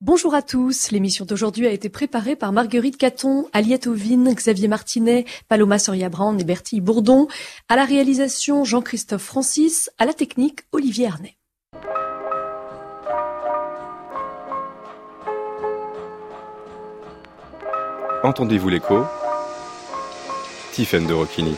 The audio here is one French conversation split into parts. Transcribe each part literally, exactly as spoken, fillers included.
Bonjour à tous, l'émission d'aujourd'hui a été préparée par Marguerite Caton, Aliette Ovine, Xavier Martinet, Paloma Soria-Brand et Bertille Bourdon. À la réalisation, Jean-Christophe Francis, à la technique, Olivier Arnay. Entendez-vous l'écho? Tiffaine de Rocchini.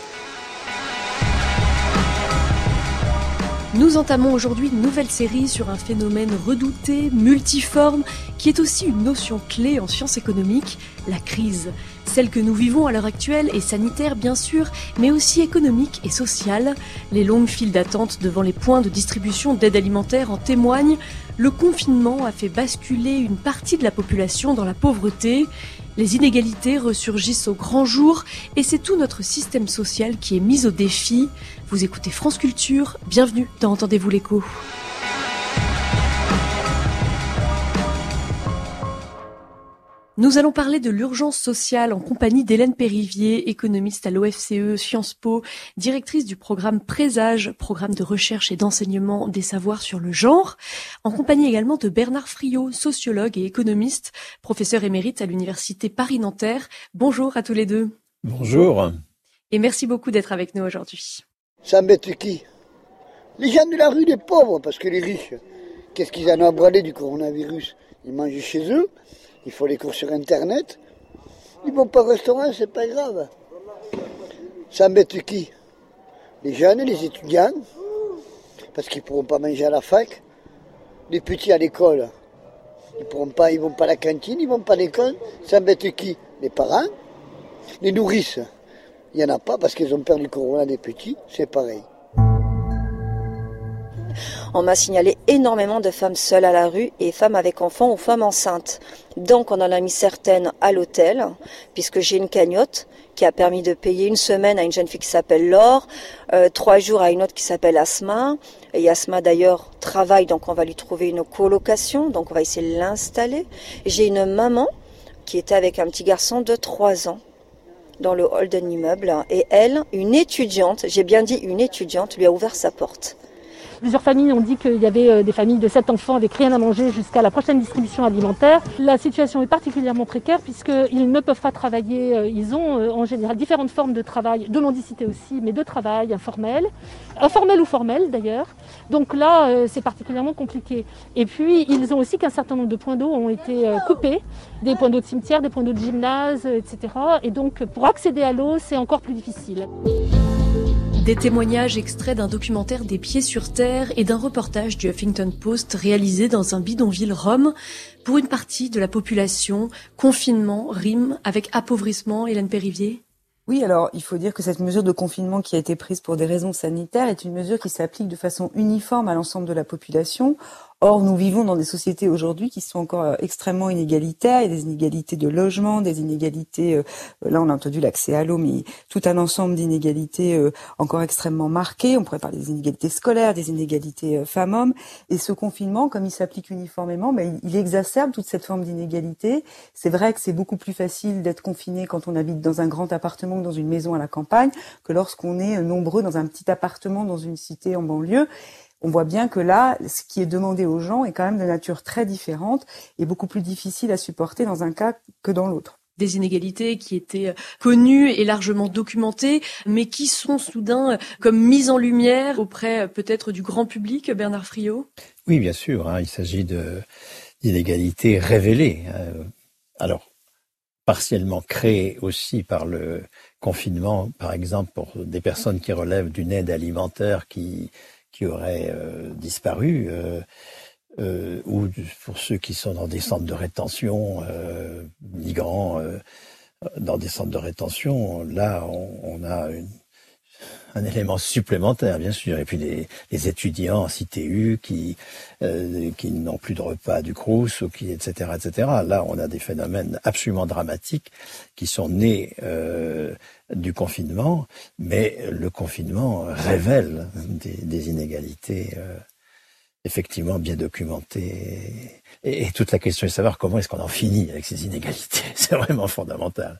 Nous entamons aujourd'hui une nouvelle série sur un phénomène redouté, multiforme, qui est aussi une notion clé en sciences économiques, la crise. Celle que nous vivons à l'heure actuelle est sanitaire bien sûr, mais aussi économique et sociale. Les longues files d'attente devant les points de distribution d'aide alimentaire en témoignent. Le confinement a fait basculer une partie de la population dans la pauvreté. Les inégalités ressurgissent au grand jour et c'est tout notre système social qui est mis au défi. Vous écoutez France Culture, bienvenue dans Entendez-vous l'écho. Nous allons parler de l'urgence sociale en compagnie d'Hélène Périvier, économiste à l'O F C E, Sciences Po, directrice du programme Présage, programme de recherche et d'enseignement des savoirs sur le genre, en compagnie également de Bernard Friot, sociologue et économiste, professeur émérite à l'Université Paris-Nanterre. Bonjour à tous les deux. Bonjour. Et merci beaucoup d'être avec nous aujourd'hui. Ça embête qui? Les gens de la rue, les pauvres, parce que les riches, qu'est-ce qu'ils en ont à branler du coronavirus? Ils mangent chez eux. Il faut les cours sur Internet. Ils vont pas au restaurant, c'est pas grave. Ça embête qui? Les jeunes, les étudiants, parce qu'ils pourront pas manger à la fac. Les petits à l'école, ils pourront pas, ils vont pas à la cantine, ils vont pas à l'école. Ça embête qui? Les parents. Les nourrices, il y en a pas parce qu'ils ont perdu le corona des petits, c'est pareil. On m'a signalé énormément de femmes seules à la rue et femmes avec enfants ou femmes enceintes. Donc on en a mis certaines à l'hôtel, puisque j'ai une cagnotte qui a permis de payer une semaine à une jeune fille qui s'appelle Laure, euh, trois jours à une autre qui s'appelle Asma. Et Asma d'ailleurs travaille, donc on va lui trouver une colocation, donc on va essayer de l'installer. J'ai une maman qui était avec un petit garçon de trois ans dans le hall d'un immeuble. Et elle, une étudiante, j'ai bien dit une étudiante, lui a ouvert sa porte. Plusieurs familles ont dit qu'il y avait des familles de sept enfants avec rien à manger jusqu'à la prochaine distribution alimentaire. La situation est particulièrement précaire puisqu'ils ne peuvent pas travailler. Ils ont en général différentes formes de travail, de mendicité aussi, mais de travail informel, informel ou formel d'ailleurs. Donc là, c'est particulièrement compliqué. Et puis, ils ont aussi qu'un certain nombre de points d'eau ont été coupés, des points d'eau de cimetière, des points d'eau de gymnase, et cetera. Et donc, pour accéder à l'eau, c'est encore plus difficile. Des témoignages extraits d'un documentaire des Pieds sur Terre et d'un reportage du Huffington Post réalisé dans un bidonville rome. Pour une partie de la population, confinement rime avec appauvrissement. Hélène Périvier. Oui, alors il faut dire que cette mesure de confinement qui a été prise pour des raisons sanitaires est une mesure qui s'applique de façon uniforme à l'ensemble de la population. Or, nous vivons dans des sociétés aujourd'hui qui sont encore extrêmement inégalitaires. Il y a des inégalités de logement, des inégalités, euh, là on a entendu l'accès à l'eau, mais tout un ensemble d'inégalités euh, encore extrêmement marquées. On pourrait parler des inégalités scolaires, des inégalités euh, femmes-hommes. Et ce confinement, comme il s'applique uniformément, ben, il, il exacerbe toute cette forme d'inégalité. C'est vrai que c'est beaucoup plus facile d'être confiné quand on habite dans un grand appartement ou dans une maison à la campagne que lorsqu'on est nombreux dans un petit appartement dans une cité en banlieue. On voit bien que là, ce qui est demandé aux gens est quand même de nature très différente et beaucoup plus difficile à supporter dans un cas que dans l'autre. Des inégalités qui étaient connues et largement documentées, mais qui sont soudain comme mises en lumière auprès peut-être du grand public, Bernard Friot? Oui, bien sûr, hein, il s'agit de, d'inégalités révélées. Euh, alors, partiellement créées aussi par le confinement, par exemple pour des personnes qui relèvent d'une aide alimentaire qui... qui auraient euh, disparu, euh, euh, ou pour ceux qui sont dans des centres de rétention, euh, migrants, euh, dans des centres de rétention, là, on, on a une, un élément supplémentaire, bien sûr. Et puis les, les étudiants en C T U qui, euh, qui n'ont plus de repas du Crous, ou qui, et cetera, et cetera. Là, on a des phénomènes absolument dramatiques qui sont nés euh, du confinement, mais le confinement révèle des, des inégalités euh, effectivement bien documentées. Et, et toute la question est de savoir comment est-ce qu'on en finit avec ces inégalités. C'est vraiment fondamental.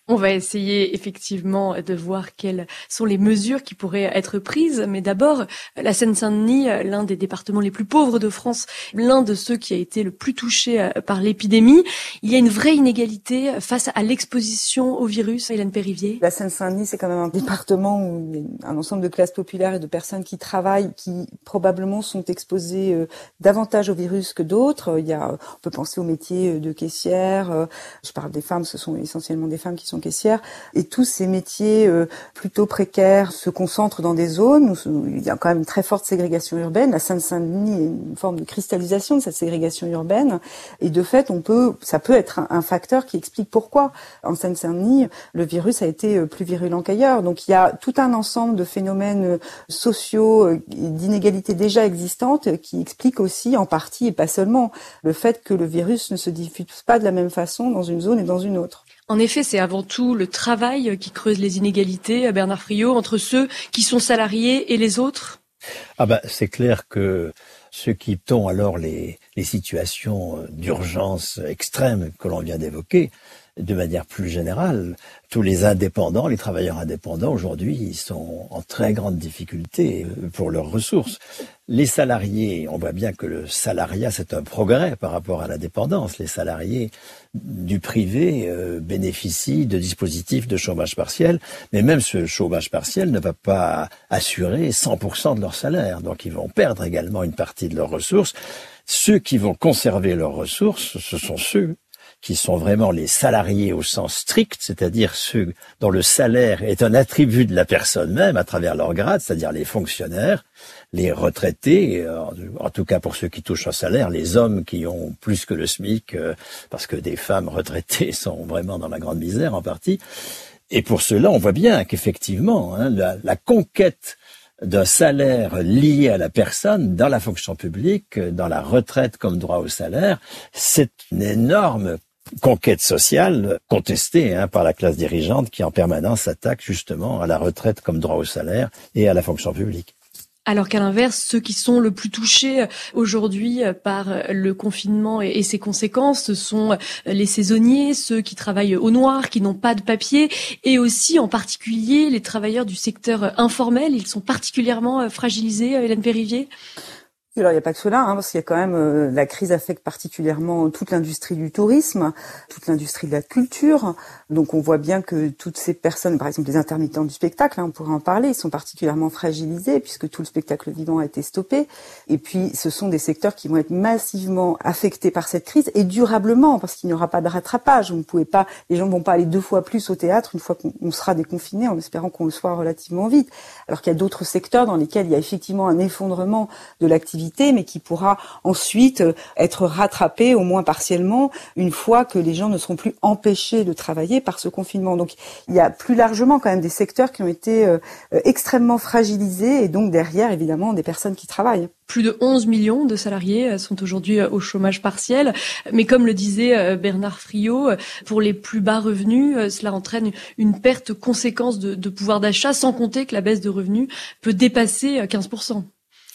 On va essayer effectivement de voir quelles sont les mesures qui pourraient être prises. Mais d'abord, la Seine-Saint-Denis, l'un des départements les plus pauvres de France, l'un de ceux qui a été le plus touché par l'épidémie. Il y a une vraie inégalité face à l'exposition au virus. Hélène Périvier. La Seine-Saint-Denis, c'est quand même un département où il y a un ensemble de classes populaires et de personnes qui travaillent, qui probablement sont exposées euh, davantage au virus que d'autres. Il y a, on peut penser au métier de caissière. Euh, je parle des femmes, ce sont essentiellement des femmes qui sont caissières, et tous ces métiers euh, plutôt précaires se concentrent dans des zones où il y a quand même une très forte ségrégation urbaine. La Seine-Saint-Denis est une forme de cristallisation de cette ségrégation urbaine, et de fait, on peut, ça peut être un, un facteur qui explique pourquoi en Seine-Saint-Denis le virus a été plus virulent qu'ailleurs. Donc il y a tout un ensemble de phénomènes sociaux et d'inégalités déjà existantes qui expliquent aussi en partie, et pas seulement, le fait que le virus ne se diffuse pas de la même façon dans une zone et dans une autre. En effet, c'est avant tout le travail qui creuse les inégalités, Bernard Friot, entre ceux qui sont salariés et les autres. Ah ben, c'est clair que ceux qui ont alors les, les situations d'urgence extrême que l'on vient d'évoquer, de manière plus générale, tous les indépendants, les travailleurs indépendants aujourd'hui, ils sont en très grande difficulté pour leurs ressources. Les salariés, on voit bien que le salariat, c'est un progrès par rapport à la dépendance. Les salariés du privé euh, bénéficient de dispositifs de chômage partiel, mais même ce chômage partiel ne va pas assurer cent pour cent de leur salaire. Donc ils vont perdre également une partie de leurs ressources. Ceux qui vont conserver leurs ressources, ce sont ceux qui sont vraiment les salariés au sens strict, c'est-à-dire ceux dont le salaire est un attribut de la personne même à travers leur grade, c'est-à-dire les fonctionnaires, les retraités, en tout cas pour ceux qui touchent un salaire, les hommes qui ont plus que le SMIC, parce que des femmes retraitées sont vraiment dans la grande misère en partie. Et pour cela, on voit bien qu'effectivement, hein, la, la conquête d'un salaire lié à la personne dans la fonction publique, dans la retraite comme droit au salaire, c'est une énorme conquête sociale contestée hein, par la classe dirigeante qui en permanence s'attaque justement à la retraite comme droit au salaire et à la fonction publique. Alors qu'à l'inverse, ceux qui sont le plus touchés aujourd'hui par le confinement et ses conséquences, ce sont les saisonniers, ceux qui travaillent au noir, qui n'ont pas de papier, et aussi en particulier les travailleurs du secteur informel. Ils sont particulièrement fragilisés, Hélène Périvier. Alors il n'y a pas que cela, hein, parce qu'il y a quand même euh, la crise affecte particulièrement toute l'industrie du tourisme, toute l'industrie de la culture. Donc on voit bien que toutes ces personnes, par exemple les intermittents du spectacle, hein, on pourrait en parler, ils sont particulièrement fragilisés puisque tout le spectacle vivant a été stoppé. Et puis ce sont des secteurs qui vont être massivement affectés par cette crise et durablement, parce qu'il n'y aura pas de rattrapage. Vous ne pouvez pas, les gens ne vont pas aller deux fois plus au théâtre une fois qu'on sera déconfiné, en espérant qu'on le soit relativement vite. Alors qu'il y a d'autres secteurs dans lesquels il y a effectivement un effondrement de l'activité, mais qui pourra ensuite être rattrapé au moins partiellement une fois que les gens ne seront plus empêchés de travailler par ce confinement. Donc il y a plus largement quand même des secteurs qui ont été euh, extrêmement fragilisés et donc derrière évidemment des personnes qui travaillent. Plus de onze millions de salariés sont aujourd'hui au chômage partiel. Mais comme le disait Bernard Friot, pour les plus bas revenus, cela entraîne une perte conséquente de, de pouvoir d'achat, sans compter que la baisse de revenus peut dépasser quinze pour cent.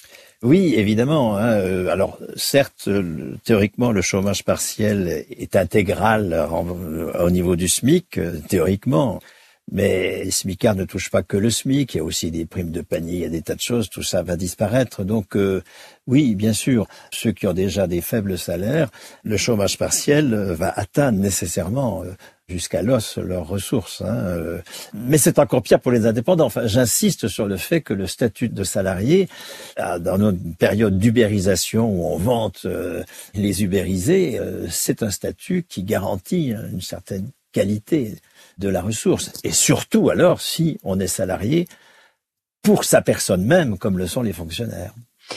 Oui, évidemment. Hein. Alors, certes, théoriquement, le chômage partiel est intégral en, au niveau du SMIC, théoriquement. Mais les smicards ne touchent pas que le SMIC, il y a aussi des primes de panier, il y a des tas de choses, tout ça va disparaître. Donc euh, oui, bien sûr, ceux qui ont déjà des faibles salaires, le chômage partiel va atteindre nécessairement euh, jusqu'à l'os leurs ressources. Hein. Euh, mais c'est encore pire pour les indépendants. Enfin, j'insiste sur le fait que le statut de salarié, dans notre période d'ubérisation où on vante euh, les ubérisés, euh, c'est un statut qui garantit une certaine qualité de la ressource. Et surtout alors si on est salarié pour sa personne même, comme le sont les fonctionnaires.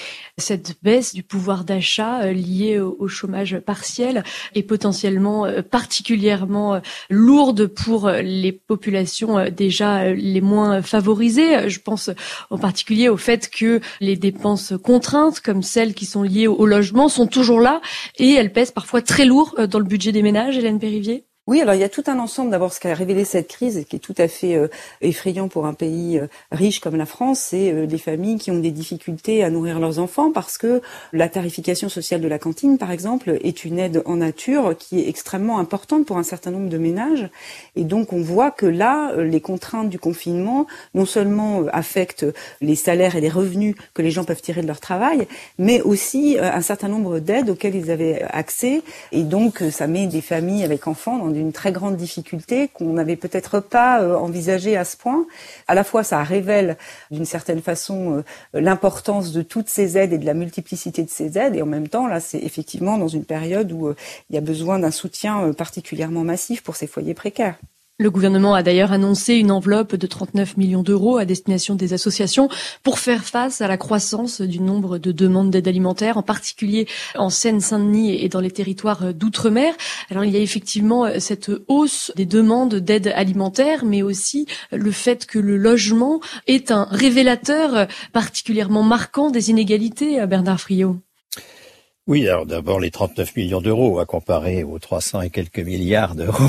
Cette baisse du pouvoir d'achat liée au chômage partiel est potentiellement particulièrement lourde pour les populations déjà les moins favorisées. Je pense en particulier au fait que les dépenses contraintes, comme celles qui sont liées au logement, sont toujours là et elles pèsent parfois très lourd dans le budget des ménages. Hélène Périvier. Oui, alors il y a tout un ensemble, d'abord ce qu'a révélé cette crise et qui est tout à fait euh, effrayant pour un pays euh, riche comme la France, c'est euh, les familles qui ont des difficultés à nourrir leurs enfants parce que la tarification sociale de la cantine, par exemple, est une aide en nature qui est extrêmement importante pour un certain nombre de ménages. Et donc on voit que là, les contraintes du confinement non seulement affectent les salaires et les revenus que les gens peuvent tirer de leur travail, mais aussi euh, un certain nombre d'aides auxquelles ils avaient accès. Et donc ça met des familles avec enfants dans d'une très grande difficulté qu'on n'avait peut-être pas euh, envisagée à ce point. À la fois, ça révèle d'une certaine façon euh, l'importance de toutes ces aides et de la multiplicité de ces aides. Et en même temps, là, c'est effectivement dans une période où euh, il y a besoin d'un soutien euh, particulièrement massif pour ces foyers précaires. Le gouvernement a d'ailleurs annoncé une enveloppe de trente-neuf millions d'euros à destination des associations pour faire face à la croissance du nombre de demandes d'aide alimentaire, en particulier en Seine-Saint-Denis et dans les territoires d'outre-mer. Alors il y a effectivement cette hausse des demandes d'aide alimentaire, mais aussi le fait que le logement est un révélateur particulièrement marquant des inégalités, Bernard Friot. Oui, alors d'abord les trente-neuf millions d'euros à comparer aux trois cents et quelques milliards d'euros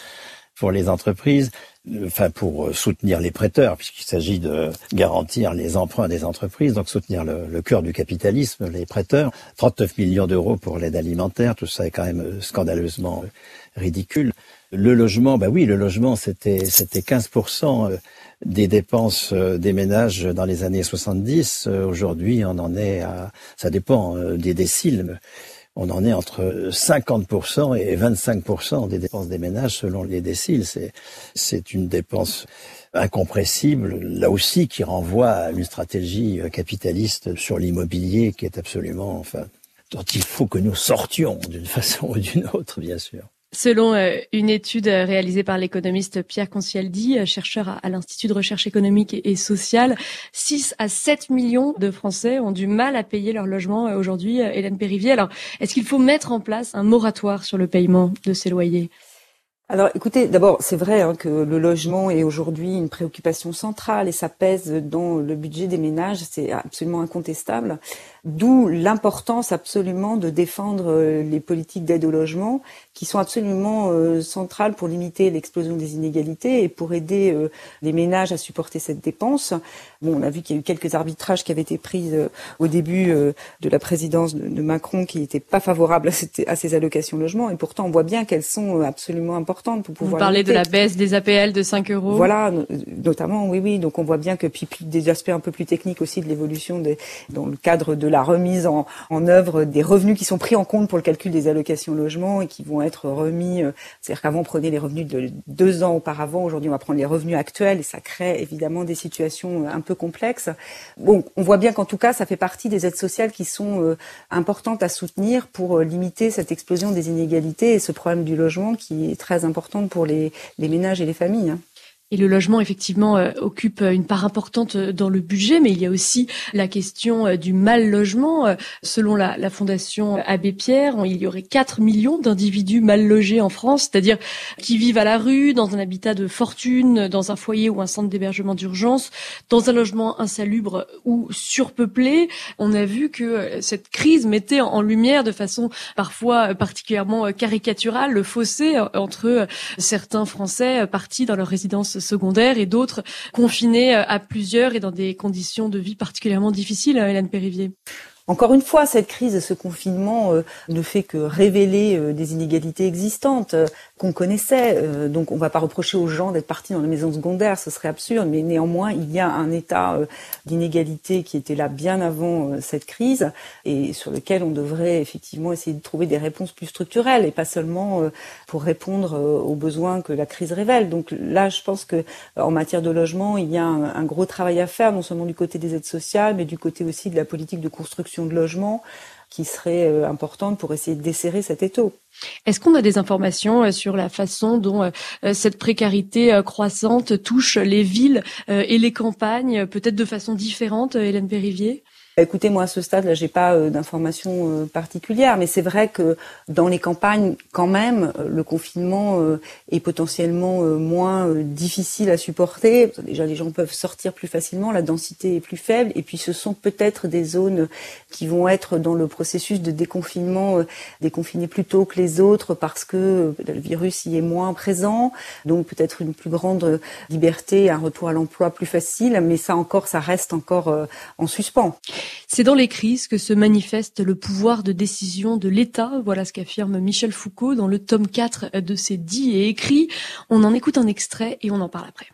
pour les entreprises, enfin pour soutenir les prêteurs, puisqu'il s'agit de garantir les emprunts des entreprises, donc soutenir le, le cœur du capitalisme, les prêteurs. trente-neuf millions d'euros pour l'aide alimentaire, tout ça est quand même scandaleusement ridicule. Le logement, bah oui, le logement, c'était c'était quinze pour cent des dépenses des ménages dans les années soixante-dix. Aujourd'hui, on en est à, ça dépend des déciles, on en est entre cinquante pour cent et vingt-cinq pour cent des dépenses des ménages selon les déciles. C'est, c'est une dépense incompressible, là aussi, qui renvoie à une stratégie capitaliste sur l'immobilier qui est absolument, enfin, dont il faut que nous sortions d'une façon ou d'une autre, bien sûr. Selon une étude réalisée par l'économiste Pierre Concialdi, chercheur à l'Institut de recherche économique et sociale, six à sept millions de Français ont du mal à payer leur logement aujourd'hui. Hélène Périvier, alors est-ce qu'il faut mettre en place un moratoire sur le paiement de ces loyers ? Alors, écoutez, d'abord, c'est vrai hein, que le logement est aujourd'hui une préoccupation centrale et ça pèse dans le budget des ménages, c'est absolument incontestable. D'où l'importance absolument de défendre les politiques d'aide au logement qui sont absolument euh, centrales pour limiter l'explosion des inégalités et pour aider euh, les ménages à supporter cette dépense. Bon, on a vu qu'il y a eu quelques arbitrages qui avaient été pris euh, au début euh, de la présidence de, de Macron qui n'étaient pas favorables à, cette, à ces allocations logement et pourtant on voit bien qu'elles sont absolument importantes pour pouvoir. Vous parlez limiter. de la baisse des A P L de cinq euros. Voilà, notamment, oui, oui. Donc on voit bien que puis, puis des aspects un peu plus techniques aussi de l'évolution des, dans le cadre de la remise en, en œuvre des revenus qui sont pris en compte pour le calcul des allocations logement et qui vont être remis. Euh, c'est-à-dire qu'avant on prenait les revenus de deux ans auparavant, aujourd'hui on va prendre les revenus actuels et ça crée évidemment des situations un peu complexes. Bon, on voit bien qu'en tout cas ça fait partie des aides sociales qui sont euh, importantes à soutenir pour euh, limiter cette explosion des inégalités et ce problème du logement qui est très important pour les, les ménages et les familles. Hein. Et le logement, effectivement, euh, occupe une part importante dans le budget, mais il y a aussi la question euh, du mal logement. Euh, selon la, la Fondation Abbé Pierre, il y aurait quatre millions d'individus mal logés en France, c'est-à-dire qui vivent à la rue, dans un habitat de fortune, dans un foyer ou un centre d'hébergement d'urgence, dans un logement insalubre ou surpeuplé. On a vu que cette crise mettait en lumière de façon parfois particulièrement caricaturale le fossé entre certains Français partis dans leur résidence secondaires et d'autres confinés à plusieurs et dans des conditions de vie particulièrement difficiles, Hélène Périvier. Encore une fois, cette crise et ce confinement euh, ne fait que révéler euh, des inégalités existantes euh, qu'on connaissait. Euh, donc on ne va pas reprocher aux gens d'être partis dans les maisons secondaires, ce serait absurde. Mais néanmoins, il y a un état euh, d'inégalité qui était là bien avant euh, cette crise et sur lequel on devrait effectivement essayer de trouver des réponses plus structurelles et pas seulement euh, pour répondre euh, aux besoins que la crise révèle. Donc là, je pense que euh, en matière de logement, il y a un, un gros travail à faire, non seulement du côté des aides sociales, mais du côté aussi de la politique de construction de logement qui serait euh, importante pour essayer de desserrer cet étau. Est-ce qu'on a des informations euh, sur la façon dont euh, cette précarité euh, croissante touche les villes euh, et les campagnes, peut-être de façon différente, Hélène Périvier ? Écoutez, moi à ce stade, là, j'ai pas euh, d'informations euh, particulières, mais c'est vrai que dans les campagnes, quand même, euh, le confinement euh, est potentiellement euh, moins euh, difficile à supporter. Déjà, les gens peuvent sortir plus facilement, la densité est plus faible, et puis ce sont peut-être des zones qui vont être dans le processus de déconfinement, euh, déconfinées plus tôt que les autres parce que euh, le virus y est moins présent, donc peut-être une plus grande liberté, un retour à l'emploi plus facile, mais ça encore, ça reste encore euh, en suspens. C'est dans les crises que se manifeste le pouvoir de décision de l'État. Voilà ce qu'affirme Michel Foucault dans le tome quatre de ses dits et écrits. On en écoute un extrait et on en parle après.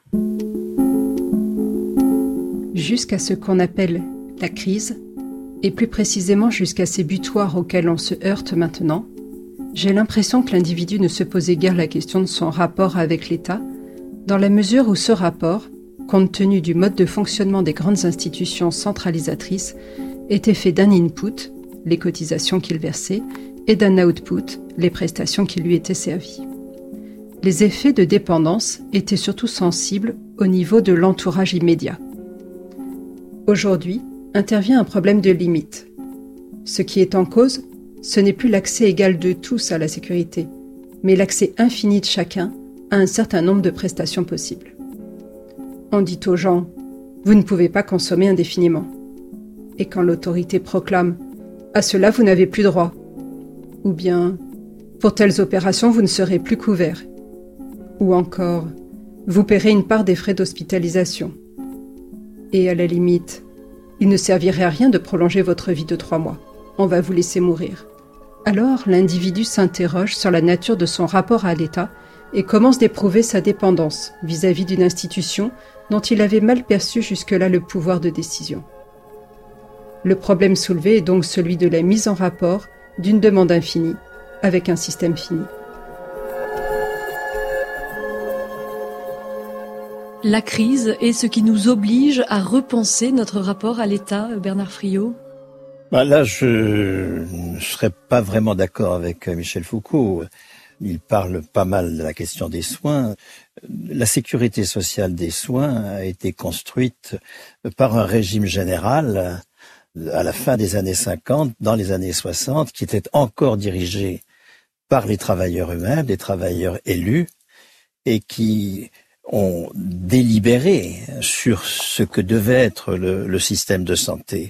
Jusqu'à ce qu'on appelle la crise, et plus précisément jusqu'à ces butoirs auxquels on se heurte maintenant, j'ai l'impression que l'individu ne se posait guère la question de son rapport avec l'État, dans la mesure où ce rapport, compte tenu du mode de fonctionnement des grandes institutions centralisatrices, était fait d'un input, les cotisations qu'il versait, et d'un output, les prestations qui lui étaient servies. Les effets de dépendance étaient surtout sensibles au niveau de l'entourage immédiat. Aujourd'hui, intervient un problème de limite. Ce qui est en cause, ce n'est plus l'accès égal de tous à la sécurité, mais l'accès infini de chacun à un certain nombre de prestations possibles. On dit aux gens « Vous ne pouvez pas consommer indéfiniment ». Et quand l'autorité proclame « À cela, vous n'avez plus droit » ou bien « Pour telles opérations, vous ne serez plus couvert » ou encore « Vous paierez une part des frais d'hospitalisation ». Et à la limite, il ne servirait à rien de prolonger votre vie de trois mois. On va vous laisser mourir. Alors, l'individu s'interroge sur la nature de son rapport à l'État et commence d'éprouver sa dépendance vis-à-vis d'une institution dont il avait mal perçu jusque-là le pouvoir de décision. Le problème soulevé est donc celui de la mise en rapport d'une demande infinie avec un système fini. La crise est ce qui nous oblige à repenser notre rapport à l'État, Bernard Friot. Bah là, je ne serais pas vraiment d'accord avec Michel Foucault. Il parle pas mal de la question des soins. La sécurité sociale des soins a été construite par un régime général à la fin des années cinquante, dans les années soixante, qui était encore dirigé par les travailleurs eux-mêmes, des travailleurs élus, et qui ont délibéré sur ce que devait être le, le système de santé.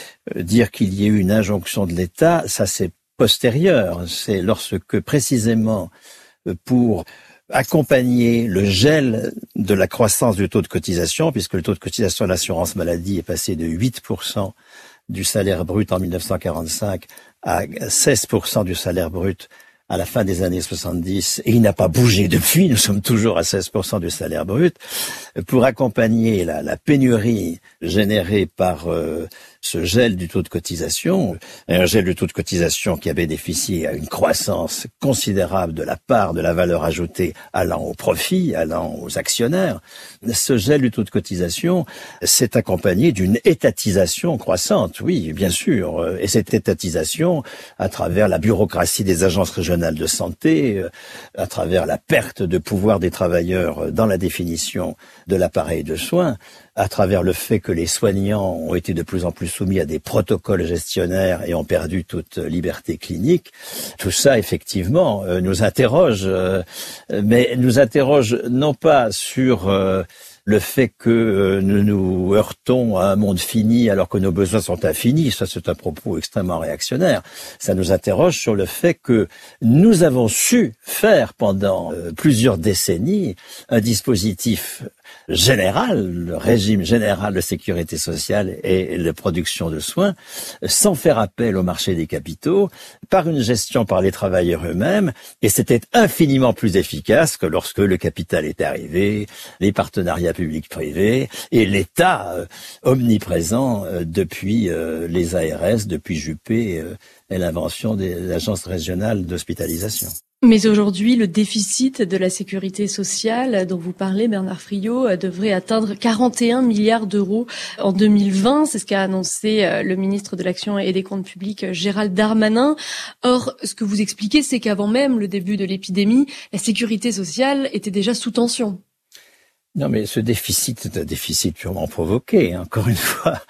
Dire qu'il y ait eu une injonction de l'État, ça c'est postérieur. C'est lorsque précisément pour accompagner le gel de la croissance du taux de cotisation, puisque le taux de cotisation de l'assurance maladie est passé de huit pour cent du salaire brut en mille neuf cent quarante-cinq à seize pour cent du salaire brut à la fin des années soixante-dix, et il n'a pas bougé depuis, nous sommes toujours à seize pour cent du salaire brut, pour accompagner la, la pénurie générée par euh, ce gel du taux de cotisation, un gel du taux de cotisation qui a bénéficié à une croissance considérable de la part de la valeur ajoutée allant au profit, allant aux actionnaires. Ce gel du taux de cotisation s'est accompagné d'une étatisation croissante, oui, bien sûr, et cette étatisation à travers la bureaucratie des agences régionales de santé, à travers la perte de pouvoir des travailleurs dans la définition de l'appareil de soins, à travers le fait que les soignants ont été de plus en plus soumis à des protocoles gestionnaires et ont perdu toute liberté clinique. Tout ça, effectivement, euh, nous interroge, euh, mais nous interroge non pas sur euh, le fait que euh, nous nous heurtons à un monde fini alors que nos besoins sont infinis. Ça, c'est un propos extrêmement réactionnaire. Ça nous interroge sur le fait que nous avons su faire pendant euh, plusieurs décennies un dispositif général, le régime général de sécurité sociale et la production de soins, sans faire appel au marché des capitaux, par une gestion par les travailleurs eux-mêmes, et c'était infiniment plus efficace que lorsque le capital est arrivé, les partenariats publics-privés, et l'État euh, omniprésent euh, depuis euh, les A R S, depuis Juppé euh, et l'invention des agences régionales d'hospitalisation. Mais aujourd'hui, le déficit de la sécurité sociale dont vous parlez, Bernard Friot, devrait atteindre quarante et un milliards d'euros en deux mille vingt. C'est ce qu'a annoncé le ministre de l'Action et des Comptes publics, Gérald Darmanin. Or, ce que vous expliquez, c'est qu'avant même le début de l'épidémie, la sécurité sociale était déjà sous tension. Non, mais ce déficit est un déficit purement provoqué, encore une fois.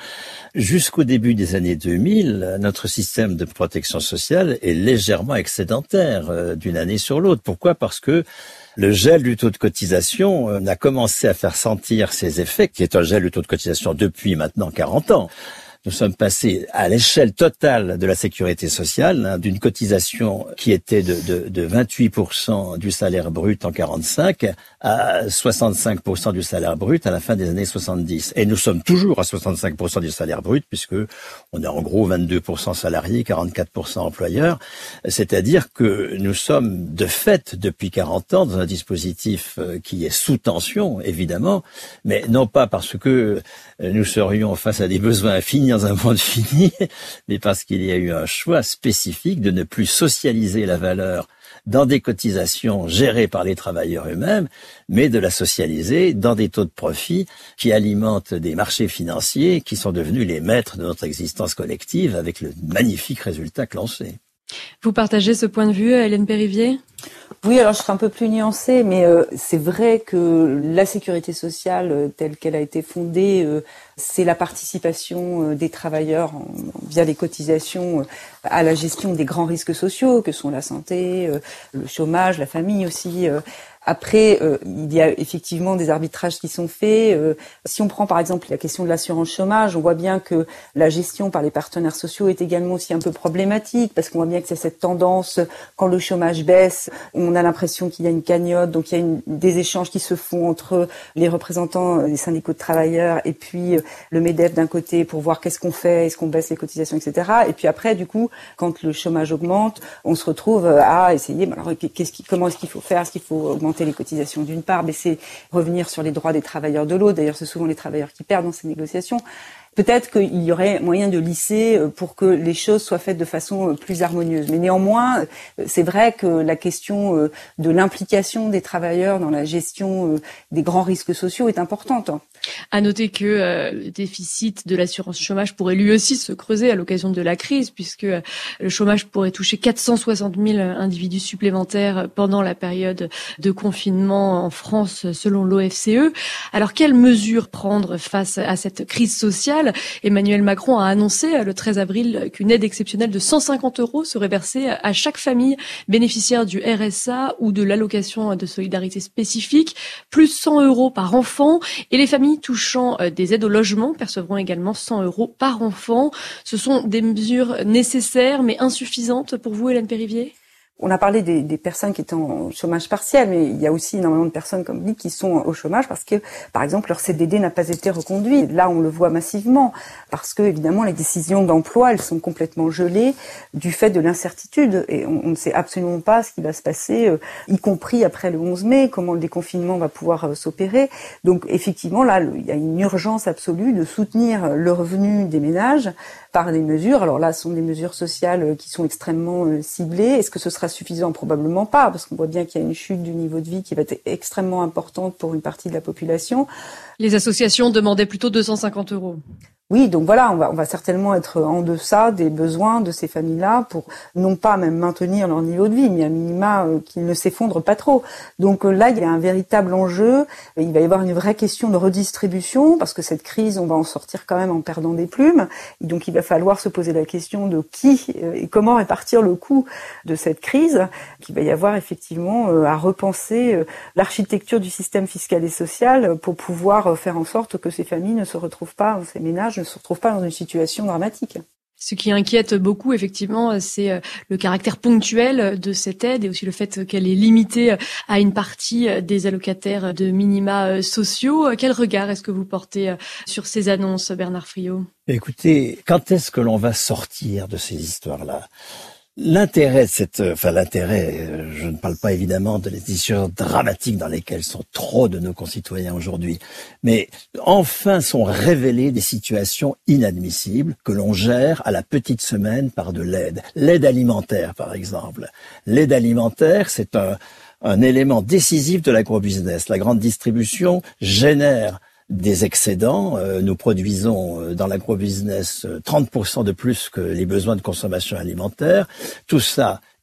Jusqu'au début des années deux mille, notre système de protection sociale est légèrement excédentaire euh, d'une année sur l'autre. Pourquoi ? Parce que le gel du taux de cotisation euh, a commencé à faire sentir ses effets, qui est un gel du taux de cotisation depuis maintenant quarante ans. Nous sommes passés à l'échelle totale de la sécurité sociale, hein, d'une cotisation qui était de, de, de vingt-huit pour cent du salaire brut en quarante-cinq à soixante-cinq pour cent du salaire brut à la fin des années soixante-dix. Et nous sommes toujours à soixante-cinq pour cent du salaire brut, puisque on est en gros vingt-deux pour cent salariés, quarante-quatre pour cent employeurs. C'est-à-dire que nous sommes de fait depuis quarante ans dans un dispositif qui est sous tension, évidemment, mais non pas parce que nous serions face à des besoins infinis dans un monde fini, mais parce qu'il y a eu un choix spécifique de ne plus socialiser la valeur dans des cotisations gérées par les travailleurs eux-mêmes, mais de la socialiser dans des taux de profit qui alimentent des marchés financiers qui sont devenus les maîtres de notre existence collective avec le magnifique résultat que l'on sait. Vous partagez ce point de vue, Hélène Périvier ? Oui, alors je serai un peu plus nuancée, mais euh, c'est vrai que la sécurité sociale euh, telle qu'elle a été fondée, euh, c'est la participation euh, des travailleurs en, via les cotisations euh, à la gestion des grands risques sociaux que sont la santé, euh, le chômage, la famille aussi. Euh. Après, euh, il y a effectivement des arbitrages qui sont faits. Euh, si on prend par exemple la question de l'assurance chômage, on voit bien que la gestion par les partenaires sociaux est également aussi un peu problématique parce qu'on voit bien que c'est cette tendance, quand le chômage baisse, on a l'impression qu'il y a une cagnotte, donc il y a une, des échanges qui se font entre les représentants des syndicats de travailleurs et puis euh, le MEDEF d'un côté pour voir qu'est-ce qu'on fait, est-ce qu'on baisse les cotisations, et cetera. Et puis après, du coup, quand le chômage augmente, on se retrouve à essayer, alors qu'est-ce qui, comment est-ce qu'il faut faire, est-ce qu'il faut augmenter les cotisations d'une part, baisser, revenir sur les droits des travailleurs de l'autre. D'ailleurs, c'est souvent les travailleurs qui perdent dans ces négociations. Peut-être qu'il y aurait moyen de lisser pour que les choses soient faites de façon plus harmonieuse. Mais néanmoins, c'est vrai que la question de l'implication des travailleurs dans la gestion des grands risques sociaux est importante. À noter que euh, le déficit de l'assurance chômage pourrait lui aussi se creuser à l'occasion de la crise, puisque euh, le chômage pourrait toucher quatre cent soixante mille individus supplémentaires pendant la période de confinement en France, selon l'O F C E. Alors, quelles mesures prendre face à cette crise sociale ? Emmanuel Macron a annoncé le treize avril qu'une aide exceptionnelle de cent cinquante euros serait versée à chaque famille bénéficiaire du R S A ou de l'allocation de solidarité spécifique, plus cent euros par enfant, et les familles touchant des aides au logement percevront également cent euros par enfant. Ce sont des mesures nécessaires mais insuffisantes pour vous, Hélène Périvier ? On a parlé des, des personnes qui étaient en chômage partiel, mais il y a aussi énormément de personnes, comme dit, qui sont au chômage parce que, par exemple, leur C D D n'a pas été reconduit. Là, on le voit massivement parce que, évidemment, les décisions d'emploi, elles sont complètement gelées du fait de l'incertitude et on, on ne sait absolument pas ce qui va se passer, euh, y compris après le onze mai, comment le déconfinement va pouvoir euh, s'opérer. Donc, effectivement, là, le, il y a une urgence absolue de soutenir le revenu des ménages par des mesures. Alors là, ce sont des mesures sociales qui sont extrêmement euh, ciblées. Est-ce que ce sera suffisant? Probablement pas, parce qu'on voit bien qu'il y a une chute du niveau de vie qui va être extrêmement importante pour une partie de la population. Les associations demandaient plutôt deux cent cinquante euros. Oui, donc voilà, on va, on va certainement être en deçà des besoins de ces familles-là pour non pas même maintenir leur niveau de vie, mais à minima euh, qu'ils ne s'effondrent pas trop. Donc euh, là, il y a un véritable enjeu. Il va y avoir une vraie question de redistribution parce que cette crise, on va en sortir quand même en perdant des plumes. Et donc il va falloir se poser la question de qui euh, et comment répartir le coût de cette crise. Qu'il va y avoir effectivement euh, à repenser euh, l'architecture du système fiscal et social pour pouvoir euh, faire en sorte que ces familles ne se retrouvent pas, ces ménages ne se retrouvent pas dans une situation dramatique. Ce qui inquiète beaucoup, effectivement, c'est le caractère ponctuel de cette aide et aussi le fait qu'elle est limitée à une partie des allocataires de minima sociaux. Quel regard est-ce que vous portez sur ces annonces, Bernard Friot? Écoutez, quand est-ce que l'on va sortir de ces histoires-là? L'intérêt de cette, enfin l'intérêt, je ne parle pas évidemment de les histoires dramatiques dans lesquelles sont trop de nos concitoyens aujourd'hui, mais enfin sont révélées des situations inadmissibles que l'on gère à la petite semaine par de l'aide. L'aide alimentaire, par exemple. L'aide alimentaire, c'est un, un élément décisif de l'agrobusiness. La grande distribution génère des excédents. Euh, nous produisons euh, dans l'agrobusiness euh, trente pour cent de plus que les besoins de consommation alimentaire. Tout ça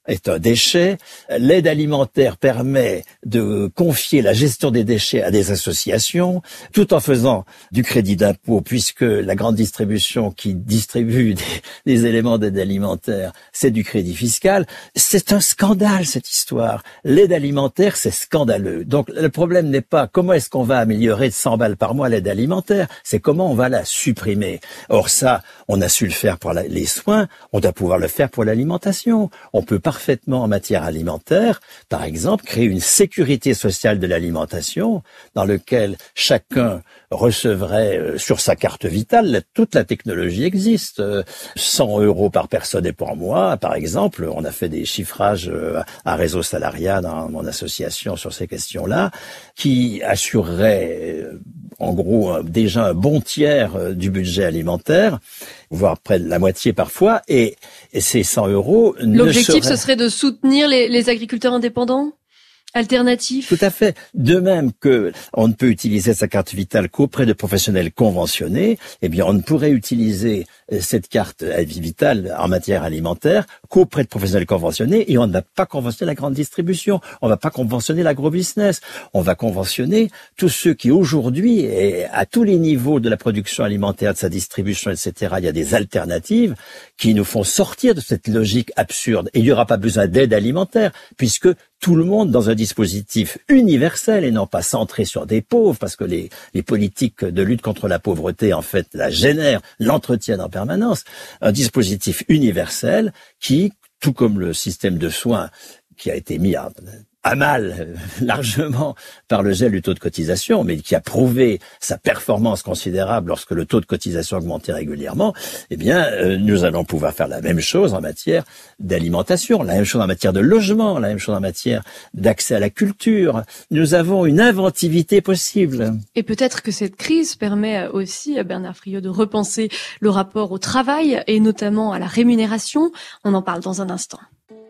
est un déchet. L'aide alimentaire permet de confier la gestion des déchets à des associations, tout en faisant du crédit d'impôt, puisque la grande distribution qui distribue des, des éléments d'aide alimentaire, c'est du crédit fiscal. C'est un scandale, cette histoire. L'aide alimentaire, c'est scandaleux. Donc, le problème n'est pas comment est-ce qu'on va améliorer de cent balles par mois l'aide alimentaire, c'est comment on va la supprimer. Or ça, on a su le faire pour la, les soins, on doit pouvoir le faire pour l'alimentation. On peut parfaitement, en matière alimentaire, par exemple, créer une sécurité sociale de l'alimentation dans lequel chacun recevrait euh, sur sa carte vitale, toute la technologie existe, euh, cent euros par personne et par mois, par exemple. On a fait des chiffrages euh, à Réseau Salariat dans mon association sur ces questions-là, qui assurerait euh, en gros euh, déjà un bon tiers euh, du budget alimentaire, voire près de la moitié parfois, et, et ces cent euros... L'objectif, seraient... ce serait de soutenir les, les agriculteurs indépendants ? Alternatif. Tout à fait. De même que on ne peut utiliser sa carte vitale qu'auprès de professionnels conventionnés, eh bien, on ne pourrait utiliser cette carte vitale en matière alimentaire qu'auprès de professionnels conventionnés, et on ne va pas conventionner la grande distribution, on ne va pas conventionner l'agro-business, on va conventionner tous ceux qui aujourd'hui, et à tous les niveaux de la production alimentaire, de sa distribution, et cetera, il y a des alternatives qui nous font sortir de cette logique absurde. Et il n'y aura pas besoin d'aide alimentaire, puisque tout le monde dans un dispositif universel et non pas centré sur des pauvres, parce que les, les politiques de lutte contre la pauvreté, en fait, la génèrent, l'entretiennent en permanence. Un dispositif universel qui, tout comme le système de soins qui a été mis à, à mal largement par le gel du taux de cotisation, mais qui a prouvé sa performance considérable lorsque le taux de cotisation augmentait régulièrement, eh bien, euh, nous allons pouvoir faire la même chose en matière d'alimentation, la même chose en matière de logement, la même chose en matière d'accès à la culture. Nous avons une inventivité possible. Et peut-être que cette crise permet aussi à Bernard Friot de repenser le rapport au travail et notamment à la rémunération. On en parle dans un instant.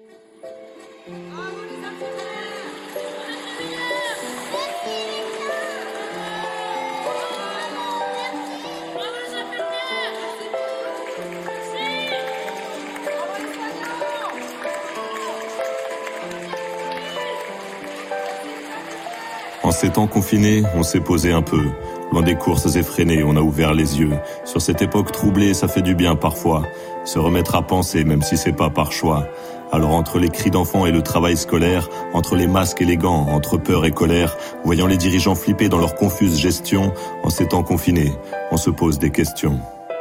En ces temps confinés, on s'est posé un peu. Loin des courses effrénées, on a ouvert les yeux. Sur cette époque troublée, ça fait du bien parfois. Se remettre à penser, même si c'est pas par choix. Alors entre les cris d'enfants et le travail scolaire, entre les masques et les gants, entre peur et colère, voyant les dirigeants flipper dans leur confuse gestion, en ces temps confinés, on se pose des questions.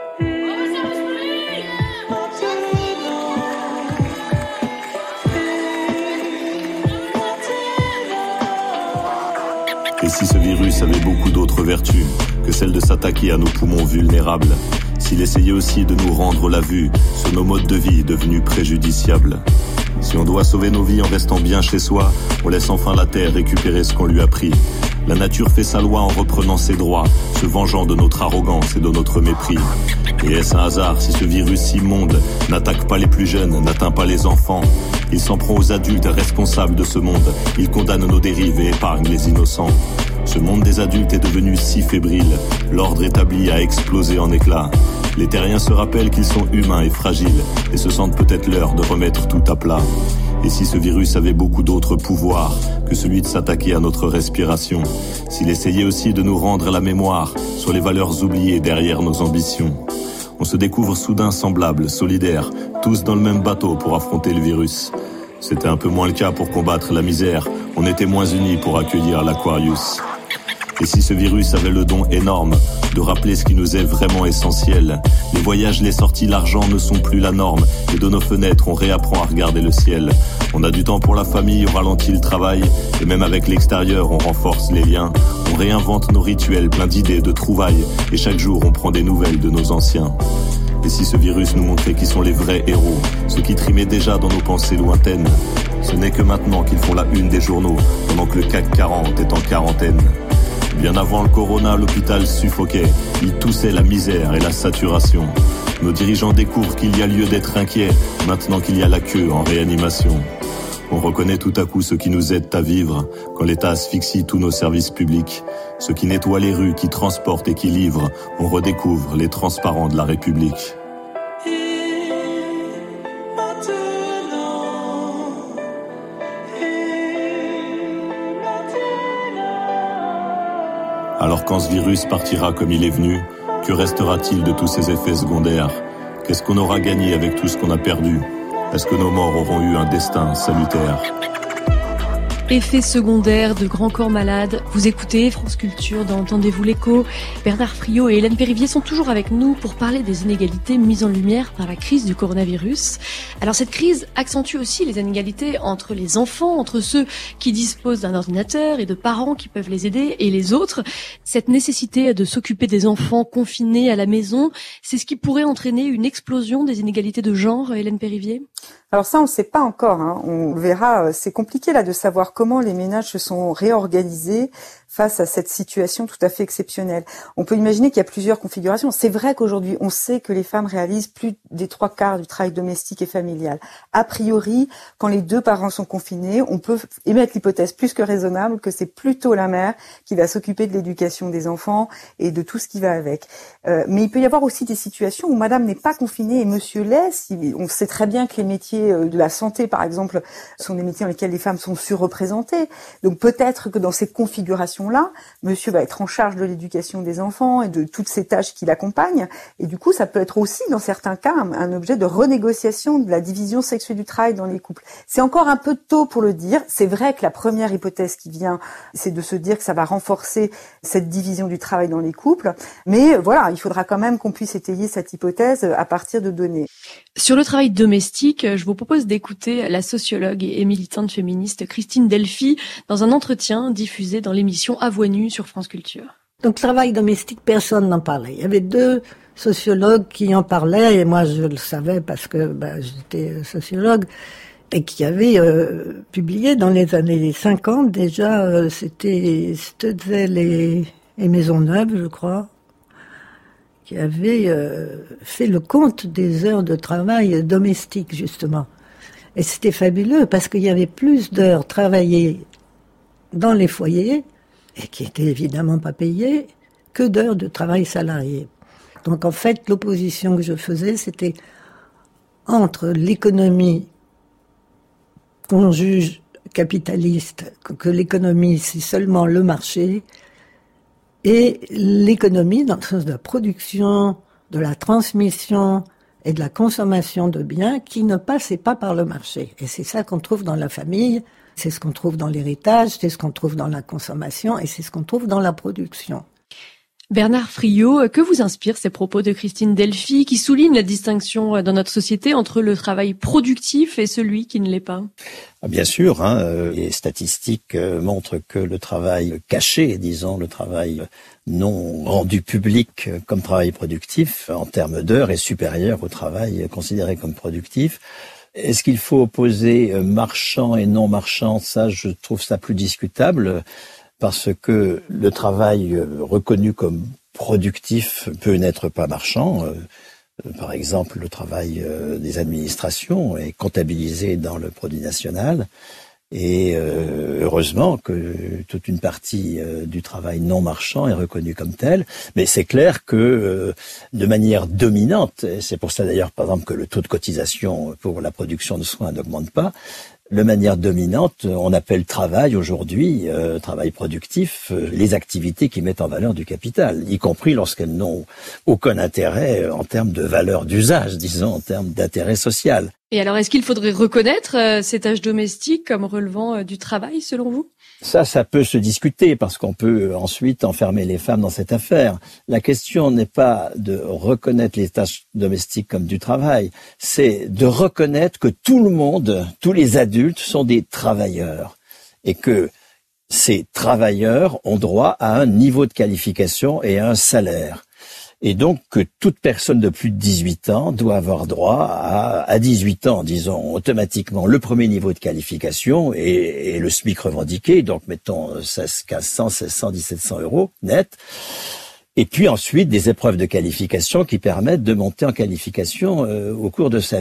Et si ce virus avait beaucoup d'autres vertus que celle de s'attaquer à nos poumons vulnérables, s'il essayait aussi de nous rendre la vue sur nos modes de vie devenus préjudiciables. Si on doit sauver nos vies en restant bien chez soi, on laisse enfin la terre récupérer ce qu'on lui a pris. La nature fait sa loi en reprenant ses droits, se vengeant de notre arrogance et de notre mépris. Et est-ce un hasard si ce virus immonde n'attaque pas les plus jeunes, n'atteint pas les enfants? Il s'en prend aux adultes responsables de ce monde. Il condamne nos dérives et épargne les innocents. Ce monde des adultes est devenu si fébrile. L'ordre établi a explosé en éclats. Les terriens se rappellent qu'ils sont humains et fragiles et se sentent peut-être l'heure de remettre tout à plat. Et si ce virus avait beaucoup d'autres pouvoirs que celui de s'attaquer à notre respiration, s'il essayait aussi de nous rendre la mémoire sur les valeurs oubliées derrière nos ambitions, on se découvre soudain semblables, solidaires, tous dans le même bateau pour affronter le virus. C'était un peu moins le cas pour combattre la misère, on était moins unis pour accueillir l'Aquarius. Et si ce virus avait le don énorme de rappeler ce qui nous est vraiment essentiel, les voyages, les sorties, l'argent ne sont plus la norme, et de nos fenêtres on réapprend à regarder le ciel. On a du temps pour la famille, on ralentit le travail, et même avec l'extérieur on renforce les liens. On réinvente nos rituels, plein d'idées, de trouvailles, et chaque jour on prend des nouvelles de nos anciens. Et si ce virus nous montrait qui sont les vrais héros, ceux qui trimaient déjà dans nos pensées lointaines, ce n'est que maintenant qu'ils font la une des journaux, pendant que le C A C quarante est en quarantaine. Bien avant le corona, l'hôpital suffoquait, il toussait la misère et la saturation. Nos dirigeants découvrent qu'il y a lieu d'être inquiets, maintenant qu'il y a la queue en réanimation. On reconnaît tout à coup ceux qui nous aident à vivre, quand l'État asphyxie tous nos services publics. Ceux qui nettoient les rues, qui transportent et qui livrent, on redécouvre les transparents de la République. Et maintenant, Alors quand ce virus partira comme il est venu, que restera-t-il de tous ses effets secondaires ? Qu'est-ce qu'on aura gagné avec tout ce qu'on a perdu ? Est-ce que nos morts auront eu un destin salutaire ? Effets secondaires de grands corps malades. Vous écoutez France Culture dans Entendez-vous l'écho. Bernard Friot et Hélène Périvier sont toujours avec nous pour parler des inégalités mises en lumière par la crise du coronavirus. Alors cette crise accentue aussi les inégalités entre les enfants, entre ceux qui disposent d'un ordinateur et de parents qui peuvent les aider et les autres. Cette nécessité de s'occuper des enfants confinés à la maison, c'est ce qui pourrait entraîner une explosion des inégalités de genre, Hélène Périvier ? Alors ça, on ne sait pas encore, hein. On verra. C'est compliqué là de savoir comment les ménages se sont réorganisés face à cette situation tout à fait exceptionnelle. On peut imaginer qu'il y a plusieurs configurations. C'est vrai qu'aujourd'hui, on sait que les femmes réalisent plus des trois quarts du travail domestique et familial. A priori, quand les deux parents sont confinés, on peut émettre l'hypothèse plus que raisonnable que c'est plutôt la mère qui va s'occuper de l'éducation des enfants et de tout ce qui va avec. Euh, mais il peut y avoir aussi des situations où madame n'est pas confinée et monsieur l'est. Si, on sait très bien que les métiers de la santé, par exemple, sont des métiers dans lesquels les femmes sont surreprésentées. Donc peut-être que dans cette configuration là, monsieur va être en charge de l'éducation des enfants et de toutes ces tâches qui l'accompagnent. Et du coup, ça peut être aussi, dans certains cas, un, un objet de renégociation de la division sexuelle du travail dans les couples. C'est encore un peu tôt pour le dire. C'est vrai que la première hypothèse qui vient, c'est de se dire que ça va renforcer cette division du travail dans les couples. Mais voilà, il faudra quand même qu'on puisse étayer cette hypothèse à partir de données. Sur le travail domestique, je vous propose d'écouter la sociologue et militante féministe Christine Delphy dans un entretien diffusé dans l'émission À Voix Nue sur France Culture. Donc, travail domestique, personne n'en parlait. Il y avait deux sociologues qui en parlaient, et moi je le savais parce que ben, j'étais sociologue, et qui avaient euh, publié dans les années cinquante déjà, euh, c'était Stutzel et, et Maisonneuve, je crois, qui avaient euh, fait le compte des heures de travail domestique, justement. Et c'était fabuleux, parce qu'il y avait plus d'heures travaillées dans les foyers, et qui étaient évidemment pas payées, que d'heures de travail salarié. Donc en fait, l'opposition que je faisais, c'était entre l'économie qu'on juge capitaliste, que l'économie c'est seulement le marché, et l'économie dans le sens de la production, de la transmission et de la consommation de biens qui ne passait pas par le marché. Et c'est ça qu'on trouve dans la famille, c'est ce qu'on trouve dans l'héritage, c'est ce qu'on trouve dans la consommation et c'est ce qu'on trouve dans la production. Bernard Friot, que vous inspirent ces propos de Christine Delphy qui souligne la distinction dans notre société entre le travail productif et celui qui ne l'est pas ? Bien sûr, hein, les statistiques montrent que le travail caché, disons, le travail non rendu public comme travail productif, en termes d'heures, est supérieur au travail considéré comme productif. Est-ce qu'il faut opposer marchand et non marchand ? Ça, je trouve ça plus discutable. Parce que le travail reconnu comme productif peut n'être pas marchand. Par exemple, le travail des administrations est comptabilisé dans le produit national. Et heureusement que toute une partie du travail non marchand est reconnue comme tel. Mais c'est clair que de manière dominante, et c'est pour ça d'ailleurs par exemple que le taux de cotisation pour la production de soins n'augmente pas, de manière dominante, on appelle travail aujourd'hui, euh, travail productif, euh, les activités qui mettent en valeur du capital, y compris lorsqu'elles n'ont aucun intérêt en termes de valeur d'usage, disons, en termes d'intérêt social. Et alors, est-ce qu'il faudrait reconnaître euh, ces tâches domestiques comme relevant euh, du travail, selon vous ? Ça, ça peut se discuter parce qu'on peut ensuite enfermer les femmes dans cette affaire. La question n'est pas de reconnaître les tâches domestiques comme du travail, c'est de reconnaître que tout le monde, tous les adultes sont des travailleurs et que ces travailleurs ont droit à un niveau de qualification et à un salaire. Et donc que toute personne de plus de dix-huit ans doit avoir droit à, à dix-huit ans, disons, automatiquement le premier niveau de qualification et, et le SMIC revendiqué, donc mettons seize, quinze cents, seize cents, dix-sept cents euros net. Et puis ensuite des épreuves de qualification qui permettent de monter en qualification euh, au cours de sa vie.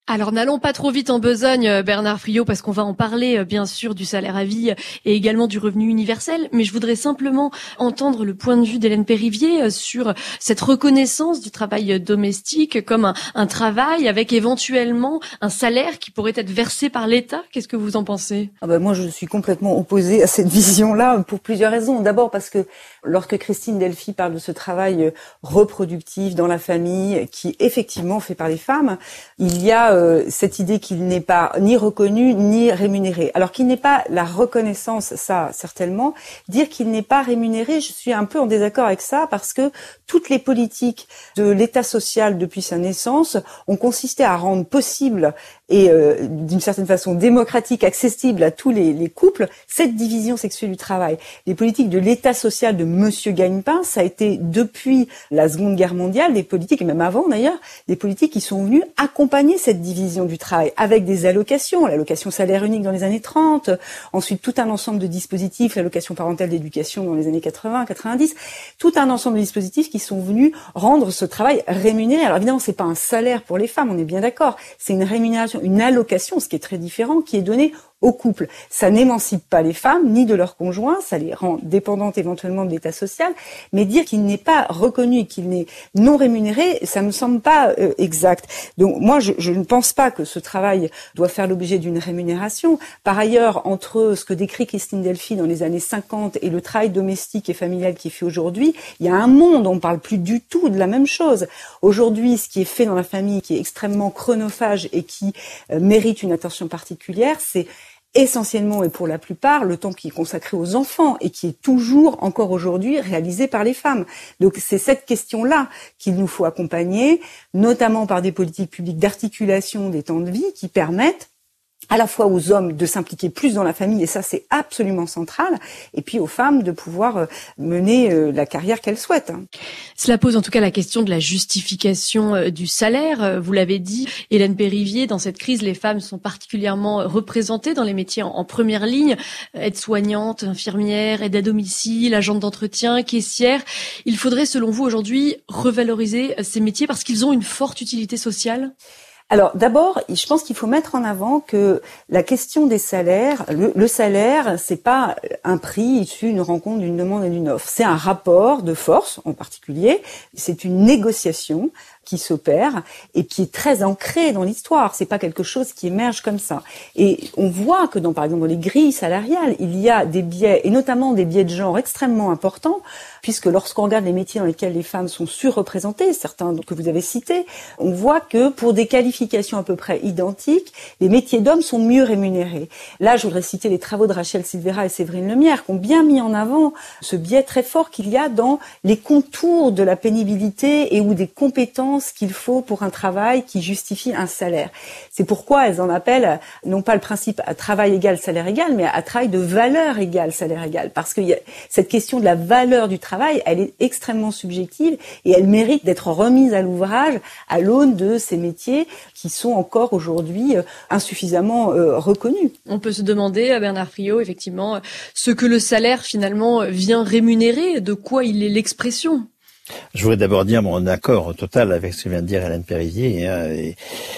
Alors n'allons pas trop vite en besogne, Bernard Friot, parce qu'on va en parler bien sûr du salaire à vie et également du revenu universel, mais je voudrais simplement entendre le point de vue d'Hélène Périvier sur cette reconnaissance du travail domestique comme un, un travail avec éventuellement un salaire qui pourrait être versé par l'État. Qu'est-ce que vous en pensez ? Ah ben moi je suis complètement opposée à cette vision-là pour plusieurs raisons. D'abord parce que lorsque Christine Delphy parle de ce travail reproductif dans la famille qui effectivement fait par les femmes, il y a Euh, cette idée qu'il n'est pas ni reconnu ni rémunéré. Alors qu'il n'est pas la reconnaissance, ça certainement. Dire qu'il n'est pas rémunéré, je suis un peu en désaccord avec ça parce que toutes les politiques de l'État social depuis sa naissance ont consisté à rendre possible et euh, d'une certaine façon démocratique, accessible à tous les, les couples, cette division sexuelle du travail. Les politiques de l'État social de Monsieur Gagne-Pain, ça a été depuis la Seconde Guerre mondiale, des politiques, et même avant d'ailleurs, des politiques qui sont venues accompagner cette division du travail avec des allocations, l'allocation salaire unique dans les années trente, ensuite tout un ensemble de dispositifs, l'allocation parentale d'éducation dans les années quatre-vingts, quatre-vingt-dix, tout un ensemble de dispositifs qui sont venus rendre ce travail rémunéré. Alors évidemment, c'est pas un salaire pour les femmes, on est bien d'accord, c'est une rémunération, une allocation, ce qui est très différent, qui est donnée au couple. Ça n'émancipe pas les femmes, ni de leurs conjoints, ça les rend dépendantes éventuellement de l'état social, mais dire qu'il n'est pas reconnu, qu'il n'est non rémunéré, ça me semble pas euh, exact. Donc moi, je, je ne pense pas que ce travail doit faire l'objet d'une rémunération. Par ailleurs, entre ce que décrit Christine Delphy dans les années cinquante et le travail domestique et familial qui est fait aujourd'hui, il y a un monde, on ne parle plus du tout de la même chose. Aujourd'hui, ce qui est fait dans la famille, qui est extrêmement chronophage et qui euh, mérite une attention particulière, c'est essentiellement et pour la plupart le temps qui est consacré aux enfants et qui est toujours encore aujourd'hui réalisé par les femmes. Donc c'est cette question-là qu'il nous faut accompagner, notamment par des politiques publiques d'articulation des temps de vie qui permettent à la fois aux hommes de s'impliquer plus dans la famille, et ça c'est absolument central, et puis aux femmes de pouvoir mener la carrière qu'elles souhaitent. Cela pose en tout cas la question de la justification du salaire. Vous l'avez dit, Hélène Périvier, dans cette crise, les femmes sont particulièrement représentées dans les métiers en, en première ligne, aide-soignante, infirmière, aide à domicile, agente d'entretien, caissière. Il faudrait, selon vous, aujourd'hui, revaloriser ces métiers parce qu'ils ont une forte utilité sociale ? Alors d'abord, je pense qu'il faut mettre en avant que la question des salaires, le, le salaire, c'est pas un prix issu d'une rencontre d'une demande et d'une offre. C'est un rapport de force en particulier. C'est une négociation qui s'opère et qui est très ancrée dans l'histoire. C'est pas quelque chose qui émerge comme ça. Et on voit que dans, par exemple, dans les grilles salariales, il y a des biais, et notamment des biais de genre extrêmement importants, puisque lorsqu'on regarde les métiers dans lesquels les femmes sont surreprésentées, certains que vous avez cités, on voit que pour des qualifications à peu près identiques, les métiers d'hommes sont mieux rémunérés. Là, je voudrais citer les travaux de Rachel Silvera et Séverine Lemierre, qui ont bien mis en avant ce biais très fort qu'il y a dans les contours de la pénibilité et ou des compétences qu'il faut pour un travail qui justifie un salaire. C'est pourquoi elles en appellent non pas le principe à travail égal, salaire égal, mais à travail de valeur égale, salaire égal. Parce que y a cette question de la valeur du travail, elle est extrêmement subjective et elle mérite d'être remise à l'ouvrage à l'aune de ces métiers qui sont encore aujourd'hui insuffisamment euh, reconnus. On peut se demander, à Bernard Friot, effectivement, ce que le salaire finalement vient rémunérer, de quoi il est l'expression. Je voudrais d'abord dire mon accord total avec ce que vient de dire Hélène Périvier, hein, et,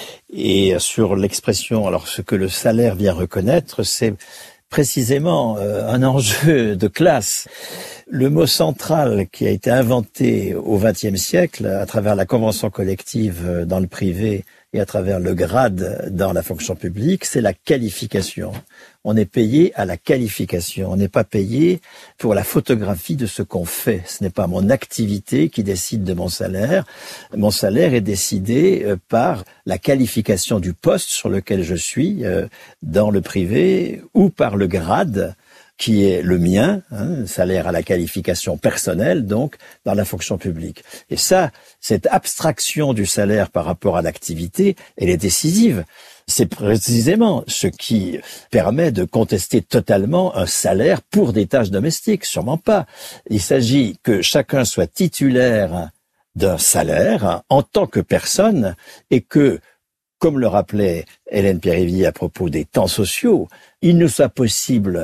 et sur l'expression, alors ce que le salaire vient reconnaître, c'est précisément euh, un enjeu de classe. Le mot central qui a été inventé au vingtième siècle à travers la convention collective dans le privé et à travers le grade dans la fonction publique, c'est la qualification. On est payé à la qualification, on n'est pas payé pour la photographie de ce qu'on fait. Ce n'est pas mon activité qui décide de mon salaire. Mon salaire est décidé par la qualification du poste sur lequel je suis dans le privé ou par le grade qui est le mien, hein, salaire à la qualification personnelle, donc, dans la fonction publique. Et ça, cette abstraction du salaire par rapport à l'activité, elle est décisive. C'est précisément ce qui permet de contester totalement un salaire pour des tâches domestiques, sûrement pas. Il s'agit que chacun soit titulaire d'un salaire en tant que personne et que, comme le rappelait Hélène Périvier à propos des temps sociaux, il ne soit possible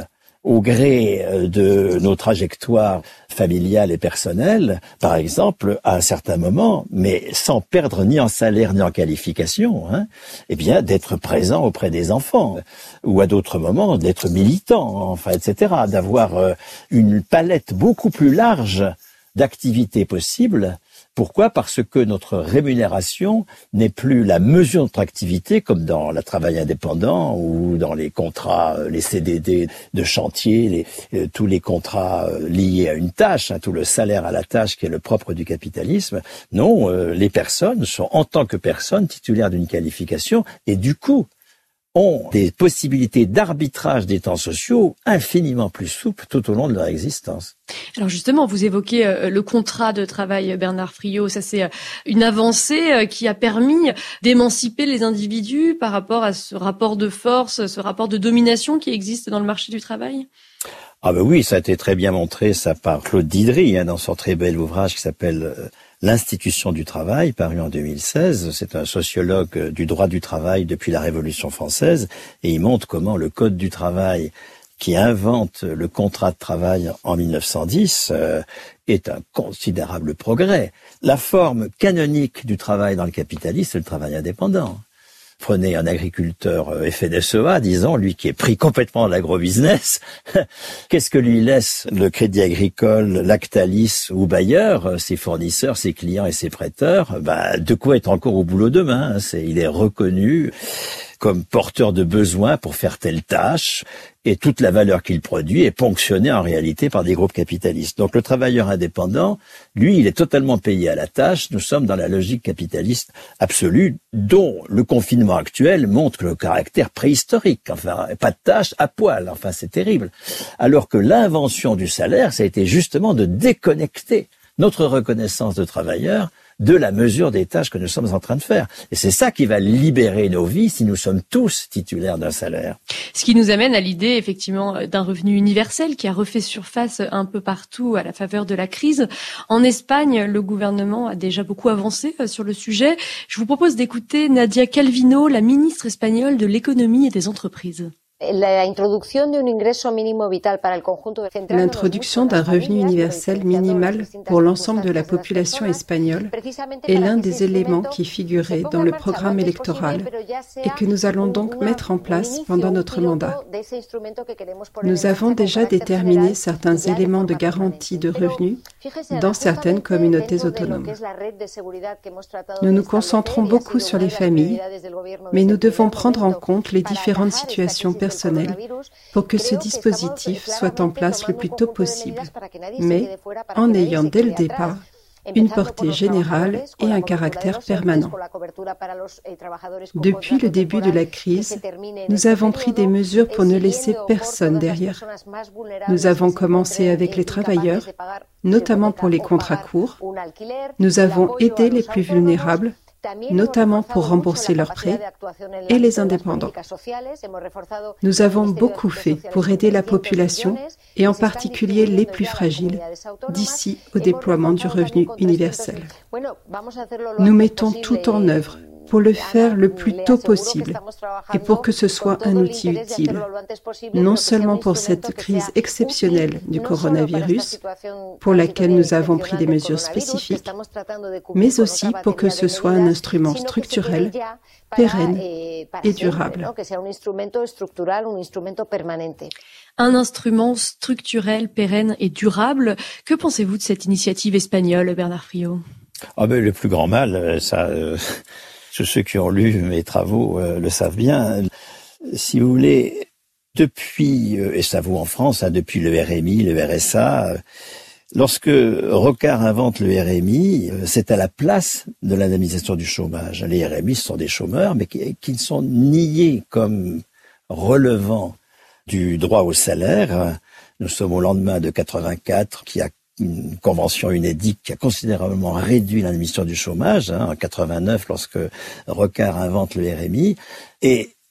au gré de nos trajectoires familiales et personnelles, par exemple, à un certain moment, mais sans perdre ni en salaire ni en qualification, hein, eh bien, d'être présent auprès des enfants, ou à d'autres moments, d'être militant, enfin, et cetera, d'avoir euh, une palette beaucoup plus large d'activités possibles. Pourquoi ? Parce que notre rémunération n'est plus la mesure de notre activité, comme dans le travail indépendant ou dans les contrats, les C D D de chantier, les, euh, tous les contrats liés à une tâche, hein, tout le salaire à la tâche qui est le propre du capitalisme. Non, euh, les personnes sont en tant que personnes titulaires d'une qualification et du coup ont des possibilités d'arbitrage des temps sociaux infiniment plus souples tout au long de leur existence. Alors justement, vous évoquez euh, le contrat de travail, Bernard Friot. Ça, c'est euh, une avancée euh, qui a permis d'émanciper les individus par rapport à ce rapport de force, ce rapport de domination qui existe dans le marché du travail. Ah ben oui, ça a été très bien montré, ça par Claude Didry, hein, dans son très bel ouvrage qui s'appelle euh, L'institution du travail, paru en deux mille seize. C'est un sociologue du droit du travail depuis la Révolution française et il montre comment le Code du travail qui invente le contrat de travail en mille neuf cent dix euh, est un considérable progrès. La forme canonique du travail dans le capitalisme, c'est le travail indépendant. Prenez un agriculteur F N S E A, disons, lui qui est pris complètement de l'agrobusiness. Qu'est-ce que lui laisse le Crédit Agricole, Lactalis ou Bayer, ses fournisseurs, ses clients et ses prêteurs? Bah, de quoi être encore au boulot demain. C'est, il est reconnu comme porteur de besoins pour faire telle tâche, et toute la valeur qu'il produit est ponctionnée en réalité par des groupes capitalistes. Donc le travailleur indépendant, lui, il est totalement payé à la tâche. Nous sommes dans la logique capitaliste absolue, dont le confinement actuel montre le caractère préhistorique. Enfin, pas de tâche à poil. Enfin, c'est terrible. Alors que l'invention du salaire, ça a été justement de déconnecter notre reconnaissance de travailleur de la mesure des tâches que nous sommes en train de faire. Et c'est ça qui va libérer nos vies si nous sommes tous titulaires d'un salaire. Ce qui nous amène à l'idée, effectivement, d'un revenu universel qui a refait surface un peu partout à la faveur de la crise. En Espagne, le gouvernement a déjà beaucoup avancé sur le sujet. Je vous propose d'écouter Nadia Calvino, la ministre espagnole de l'économie et des entreprises. L'introduction d'un revenu universel minimal pour l'ensemble de la population espagnole est l'un des éléments qui figurait dans le programme électoral et que nous allons donc mettre en place pendant notre mandat. Nous avons déjà déterminé certains éléments de garantie de revenus dans certaines communautés autonomes. Nous nous concentrons beaucoup sur les familles, mais nous devons prendre en compte les différentes situations personnelles pour que ce dispositif soit en place le plus tôt possible, mais en ayant dès le départ une portée générale et un caractère permanent. Depuis le début de la crise, nous avons pris des mesures pour ne laisser personne derrière. Nous avons commencé avec les travailleurs, notamment pour les contrats courts. Nous avons aidé les plus vulnérables, notamment pour rembourser leurs prêts, et les indépendants. Nous avons beaucoup fait pour aider la population, et en particulier les plus fragiles, d'ici au déploiement du revenu universel. Nous mettons tout en œuvre pour le faire le plus tôt possible et pour que ce soit un outil utile, non seulement pour cette crise exceptionnelle du coronavirus, pour laquelle nous avons pris des mesures spécifiques, mais aussi pour que ce soit un instrument structurel, pérenne et durable. Un instrument structurel, pérenne et durable. Que pensez-vous de cette initiative espagnole, Bernard Friot ? Ah ben, le plus grand mal, ça... Euh... Ceux qui ont lu mes travaux euh, le savent bien. Si vous voulez, depuis, euh, et ça vaut en France, hein, depuis le R M I, le R S A, euh, lorsque Rocard invente le R M I, euh, c'est à la place de l'indemnisation du chômage. Les R M I, ce sont des chômeurs, mais qui, qui sont niés comme relevant du droit au salaire. Nous sommes au lendemain de quatre-vingt-quatre, qui a une convention UNEDIC qui a considérablement réduit l'indemnisation du chômage, hein, en quatre-vingt-neuf, lorsque Rocard invente le R M I. Et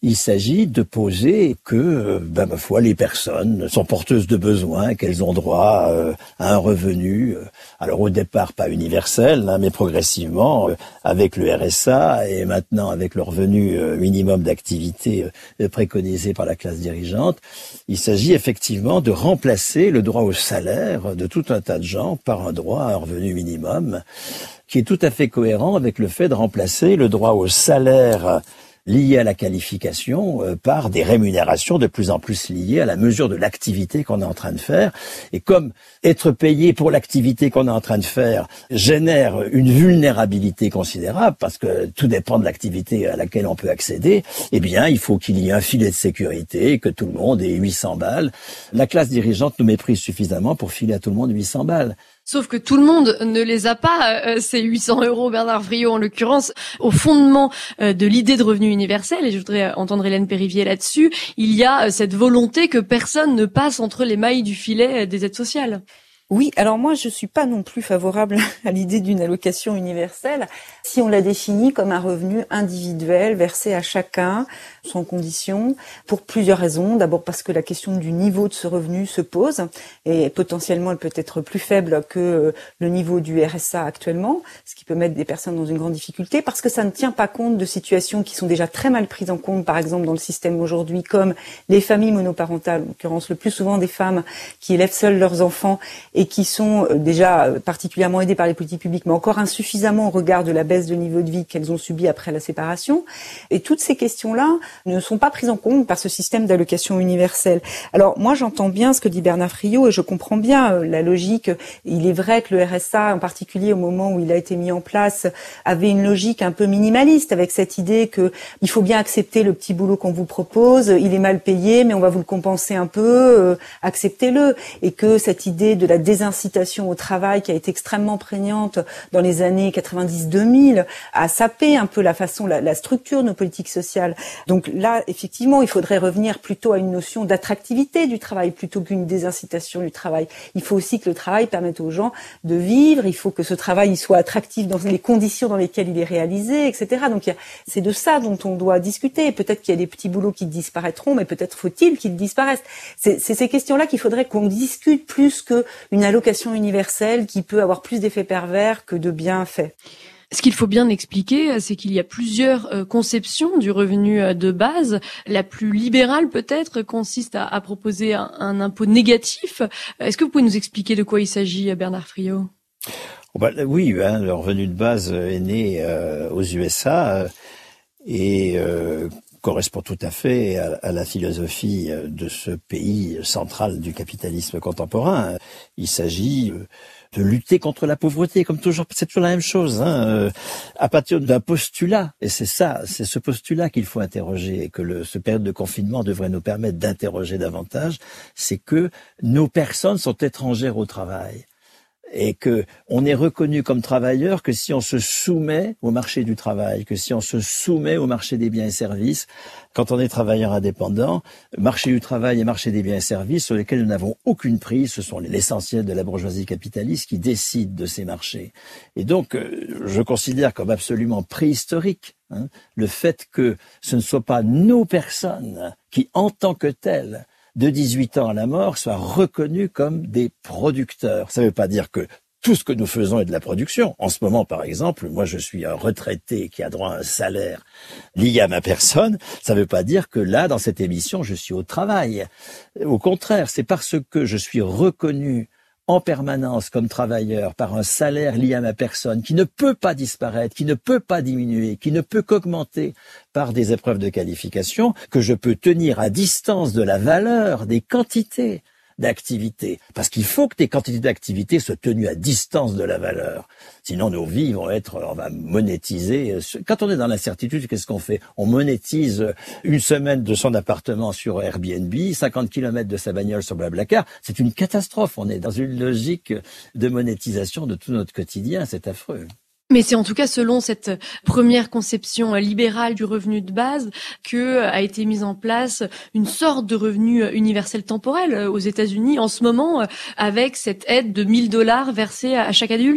Il s'agit de poser que, ben, ma foi, les personnes sont porteuses de besoins, qu'elles ont droit euh, à un revenu, euh, alors au départ pas universel, hein, mais progressivement, euh, avec le R S A et maintenant avec le revenu euh, minimum d'activité euh, préconisé par la classe dirigeante. Il s'agit effectivement de remplacer le droit au salaire de tout un tas de gens par un droit à un revenu minimum, qui est tout à fait cohérent avec le fait de remplacer le droit au salaire liées à la qualification euh, par des rémunérations de plus en plus liées à la mesure de l'activité qu'on est en train de faire. Et comme être payé pour l'activité qu'on est en train de faire génère une vulnérabilité considérable, parce que tout dépend de l'activité à laquelle on peut accéder, eh bien, il faut qu'il y ait un filet de sécurité, que tout le monde ait huit cents balles. La classe dirigeante nous méprise suffisamment pour filer à tout le monde huit cents balles. Sauf que tout le monde ne les a pas, euh, ces huit cents euros, Bernard Friot en l'occurrence, au fondement euh, de l'idée de revenu universel, et je voudrais entendre Hélène Périvier là-dessus, il y a euh, cette volonté que personne ne passe entre les mailles du filet euh, des aides sociales. Oui, alors moi je suis pas non plus favorable à l'idée d'une allocation universelle si on la définit comme un revenu individuel versé à chacun sans condition, pour plusieurs raisons. D'abord parce que la question du niveau de ce revenu se pose et potentiellement elle peut être plus faible que le niveau du R S A actuellement, ce qui peut mettre des personnes dans une grande difficulté, parce que ça ne tient pas compte de situations qui sont déjà très mal prises en compte, par exemple dans le système aujourd'hui, comme les familles monoparentales, en l'occurrence le plus souvent des femmes qui élèvent seules leurs enfants et qui sont déjà particulièrement aidées par les politiques publiques, mais encore insuffisamment au regard de la baisse de niveau de vie qu'elles ont subie après la séparation. Et toutes ces questions-là ne sont pas prises en compte par ce système d'allocation universelle. Alors moi j'entends bien ce que dit Bernard Friot et je comprends bien la logique. Il est vrai que le R S A, en particulier au moment où il a été mis en place, avait une logique un peu minimaliste, avec cette idée que il faut bien accepter le petit boulot qu'on vous propose, il est mal payé mais on va vous le compenser un peu, euh, acceptez-le. Et que cette idée de la désincitation au travail qui a été extrêmement prégnante dans les années quatre-vingt-dix deux mille a sapé un peu la façon, la, la structure de nos politiques sociales. Donc là, effectivement, il faudrait revenir plutôt à une notion d'attractivité du travail plutôt qu'une désincitation du travail. Il faut aussi que le travail permette aux gens de vivre, il faut que ce travail il soit attractif dans les conditions dans lesquelles il est réalisé, et cetera. Donc c'est de ça dont on doit discuter. Peut-être qu'il y a des petits boulots qui disparaîtront, mais peut-être faut-il qu'ils disparaissent. C'est, c'est ces questions-là qu'il faudrait qu'on discute plus qu'une allocation universelle qui peut avoir plus d'effets pervers que de bienfaits. Ce qu'il faut bien expliquer, c'est qu'il y a plusieurs conceptions du revenu de base. La plus libérale, peut-être, consiste à, à proposer un, un impôt négatif. Est-ce que vous pouvez nous expliquer de quoi il s'agit, Bernard Friot ? Oh bah, oui, hein, le revenu de base est né euh, aux U S A euh, et euh, correspond tout à fait à, à la philosophie de ce pays central du capitalisme contemporain. Il s'agit euh, de lutter contre la pauvreté, comme toujours, c'est toujours la même chose, hein, euh, à partir d'un postulat. Et c'est ça, c'est ce postulat qu'il faut interroger et que le, ce période de confinement devrait nous permettre d'interroger davantage, c'est que nos personnes sont étrangères au travail. Et que on est reconnu comme travailleur que si on se soumet au marché du travail, que si on se soumet au marché des biens et services. Quand on est travailleur indépendant, marché du travail et marché des biens et services sur lesquels nous n'avons aucune prise, ce sont l'essentiel de la bourgeoisie capitaliste qui décide de ces marchés. Et donc, je considère comme absolument préhistorique hein, le fait que ce ne soit pas nos personnes qui, en tant que telles, de dix-huit ans à la mort, soient reconnus comme des producteurs. Ça ne veut pas dire que tout ce que nous faisons est de la production. En ce moment, par exemple, moi je suis un retraité qui a droit à un salaire lié à ma personne. Ça ne veut pas dire que là, dans cette émission, je suis au travail. Au contraire, c'est parce que je suis reconnu en permanence comme travailleur par un salaire lié à ma personne qui ne peut pas disparaître, qui ne peut pas diminuer, qui ne peut qu'augmenter par des épreuves de qualification, que je peux tenir à distance de la valeur des quantités d'activité. Parce qu'il faut que des quantités d'activité soient tenues à distance de la valeur. Sinon, nos vies vont être, on va monétiser. Quand on est dans l'incertitude, qu'est-ce qu'on fait? On monétise une semaine de son appartement sur Airbnb, cinquante kilomètres de sa bagnole sur Blablacar. C'est une catastrophe. On est dans une logique de monétisation de tout notre quotidien. C'est affreux. Mais c'est en tout cas selon cette première conception libérale du revenu de base que a été mise en place une sorte de revenu universel temporel aux États-Unis en ce moment avec cette aide de mille dollars versée à chaque adulte.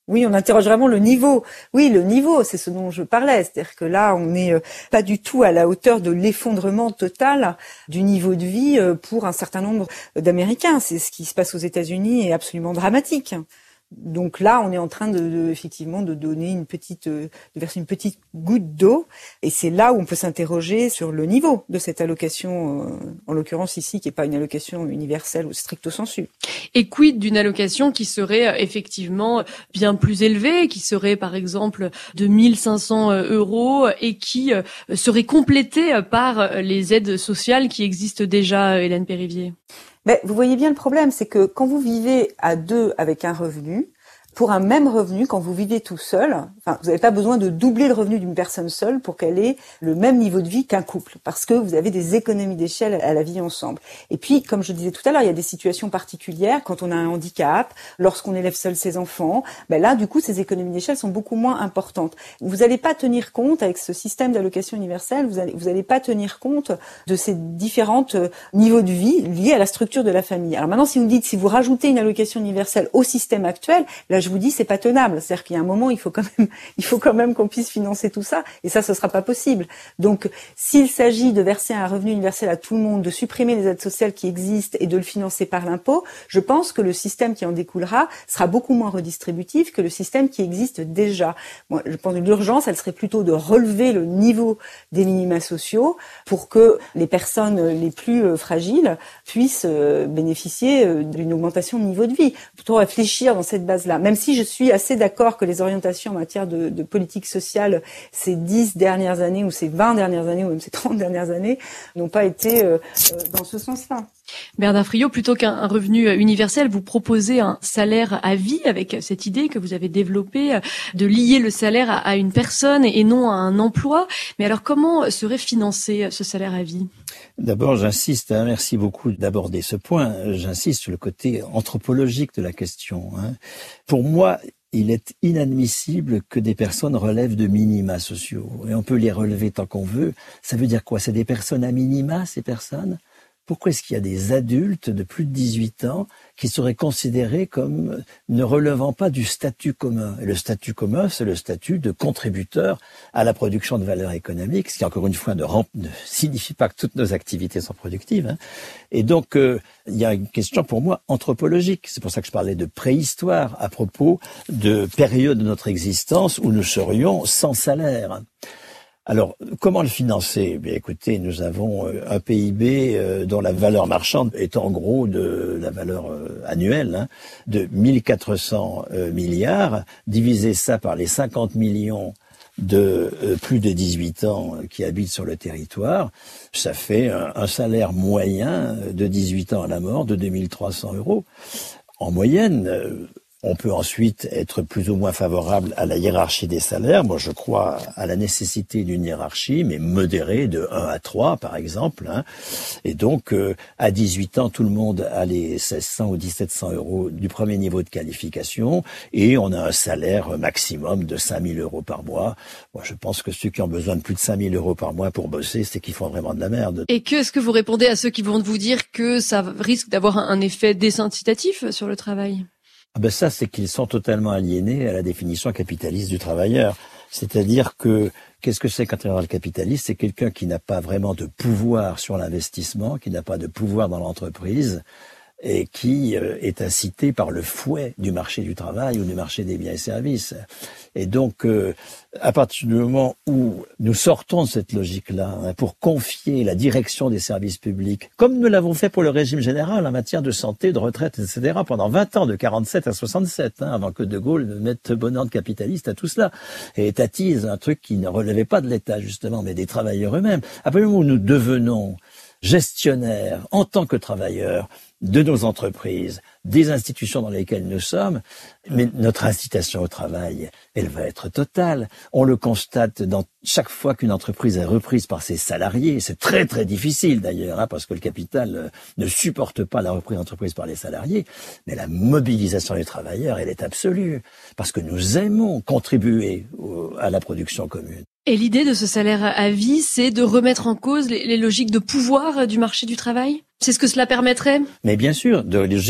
Oui, on interroge vraiment le niveau. Oui, le niveau, c'est ce dont je parlais. C'est-à-dire que là, on n'est pas du tout à la hauteur de l'effondrement total du niveau de vie pour un certain nombre d'Américains. C'est ce qui se passe aux États-Unis est absolument dramatique. Donc là, on est en train de, de effectivement de donner une petite, de verser une petite goutte d'eau, et c'est là où on peut s'interroger sur le niveau de cette allocation, euh, en l'occurrence ici, qui n'est pas une allocation universelle ou stricto sensu. Et quid d'une allocation qui serait effectivement bien plus élevée, qui serait par exemple de mille cinq cents euros et qui serait complétée par les aides sociales qui existent déjà, Hélène Périvier? Mais vous voyez bien le problème, c'est que quand vous vivez à deux avec un revenu, pour un même revenu, quand vous vivez tout seul, enfin, vous n'avez pas besoin de doubler le revenu d'une personne seule pour qu'elle ait le même niveau de vie qu'un couple, parce que vous avez des économies d'échelle à la vie ensemble. Et puis, comme je disais tout à l'heure, il y a des situations particulières, quand on a un handicap, lorsqu'on élève seul ses enfants, ben là, du coup, ces économies d'échelle sont beaucoup moins importantes. Vous n'allez pas tenir compte, avec ce système d'allocation universelle, vous allez, vous allez pas tenir compte de ces différents niveaux de vie liés à la structure de la famille. Alors maintenant, si vous me dites, si vous rajoutez une allocation universelle au système actuel, là, je vous dis, c'est pas tenable. C'est-à-dire qu'il y a un moment, il faut quand même, il faut quand même qu'on puisse financer tout ça. Et ça, ce sera pas possible. Donc, s'il s'agit de verser un revenu universel à tout le monde, de supprimer les aides sociales qui existent et de le financer par l'impôt, je pense que le système qui en découlera sera beaucoup moins redistributif que le système qui existe déjà. Moi, je pense que l'urgence, elle serait plutôt de relever le niveau des minima sociaux pour que les personnes les plus fragiles puissent bénéficier d'une augmentation de niveau de vie. Plutôt réfléchir dans cette base-là. Même si je suis assez d'accord que les orientations en matière de, de politique sociale ces dix dernières années ou ces vingt dernières années ou même ces trente dernières années n'ont pas été euh, dans ce sens-là. Bernard Friot, plutôt qu'un revenu universel, vous proposez un salaire à vie avec cette idée que vous avez développée de lier le salaire à, à une personne et non à un emploi. Mais alors comment serait financé ce salaire à vie ? D'abord, j'insiste, hein, merci beaucoup d'aborder ce point, j'insiste sur le côté anthropologique de la question. Hein. Pour moi, il est inadmissible que des personnes relèvent de minima sociaux. Et on peut les relever tant qu'on veut. Ça veut dire quoi ? C'est des personnes à minima, ces personnes ? Pourquoi est-ce qu'il y a des adultes de plus de dix-huit ans qui seraient considérés comme ne relevant pas du statut commun? Et le statut commun, c'est le statut de contributeur à la production de valeur économique, ce qui, encore une fois, ne, rend, ne signifie pas que toutes nos activités sont productives. Hein. Et donc, euh, il y a une question pour moi anthropologique. C'est pour ça que je parlais de préhistoire à propos de périodes de notre existence où nous serions sans salaire. Alors, comment le financer ? Bien, écoutez, nous avons un P I B dont la valeur marchande est en gros de la valeur annuelle hein, de mille quatre cents milliards. Diviser ça par les cinquante millions de euh, plus de dix-huit ans qui habitent sur le territoire, ça fait un, un salaire moyen de dix-huit ans à la mort de deux mille trois cents euros. En moyenne, euh, on peut ensuite être plus ou moins favorable à la hiérarchie des salaires. Moi, je crois à la nécessité d'une hiérarchie, mais modérée de un à trois, par exemple. Hein. Et donc, euh, à dix-huit ans, tout le monde a les seize cents ou dix-sept cents euros du premier niveau de qualification, et on a un salaire maximum de cinq mille euros par mois. Moi, je pense que ceux qui ont besoin de plus de cinq mille euros par mois pour bosser, c'est qu'ils font vraiment de la merde. Et que est-ce que vous répondez à ceux qui vont vous dire que ça risque d'avoir un effet désincitatif sur le travail ? Ah ben ça, c'est qu'ils sont totalement aliénés à la définition capitaliste du travailleur. C'est-à-dire que, qu'est-ce que c'est qu'un travailleur capitaliste ? C'est quelqu'un qui n'a pas vraiment de pouvoir sur l'investissement, qui n'a pas de pouvoir dans l'entreprise, et qui euh, est incité par le fouet du marché du travail ou du marché des biens et services. Et donc, euh, à partir du moment où nous sortons de cette logique-là, hein, pour confier la direction des services publics, comme nous l'avons fait pour le régime général en matière de santé, de retraite, et cetera, pendant vingt ans, de quarante-sept à soixante-sept, hein, avant que De Gaulle ne mette bon ordre capitaliste à tout cela, et étatise un truc qui ne relevait pas de l'État, justement, mais des travailleurs eux-mêmes. À partir du moment où nous devenons gestionnaires, en tant que travailleurs, de nos entreprises, des institutions dans lesquelles nous sommes, mais notre incitation au travail, elle va être totale. On le constate dans chaque fois qu'une entreprise est reprise par ses salariés. C'est très très difficile d'ailleurs, hein, parce que le capital ne supporte pas la reprise d'entreprise par les salariés. Mais la mobilisation des travailleurs, elle est absolue, parce que nous aimons contribuer au, à la production commune. Et l'idée de ce salaire à vie, c'est de remettre en cause les, les logiques de pouvoir du marché du travail ? C'est ce que cela permettrait ? Mais bien sûr, de logique de pouvoir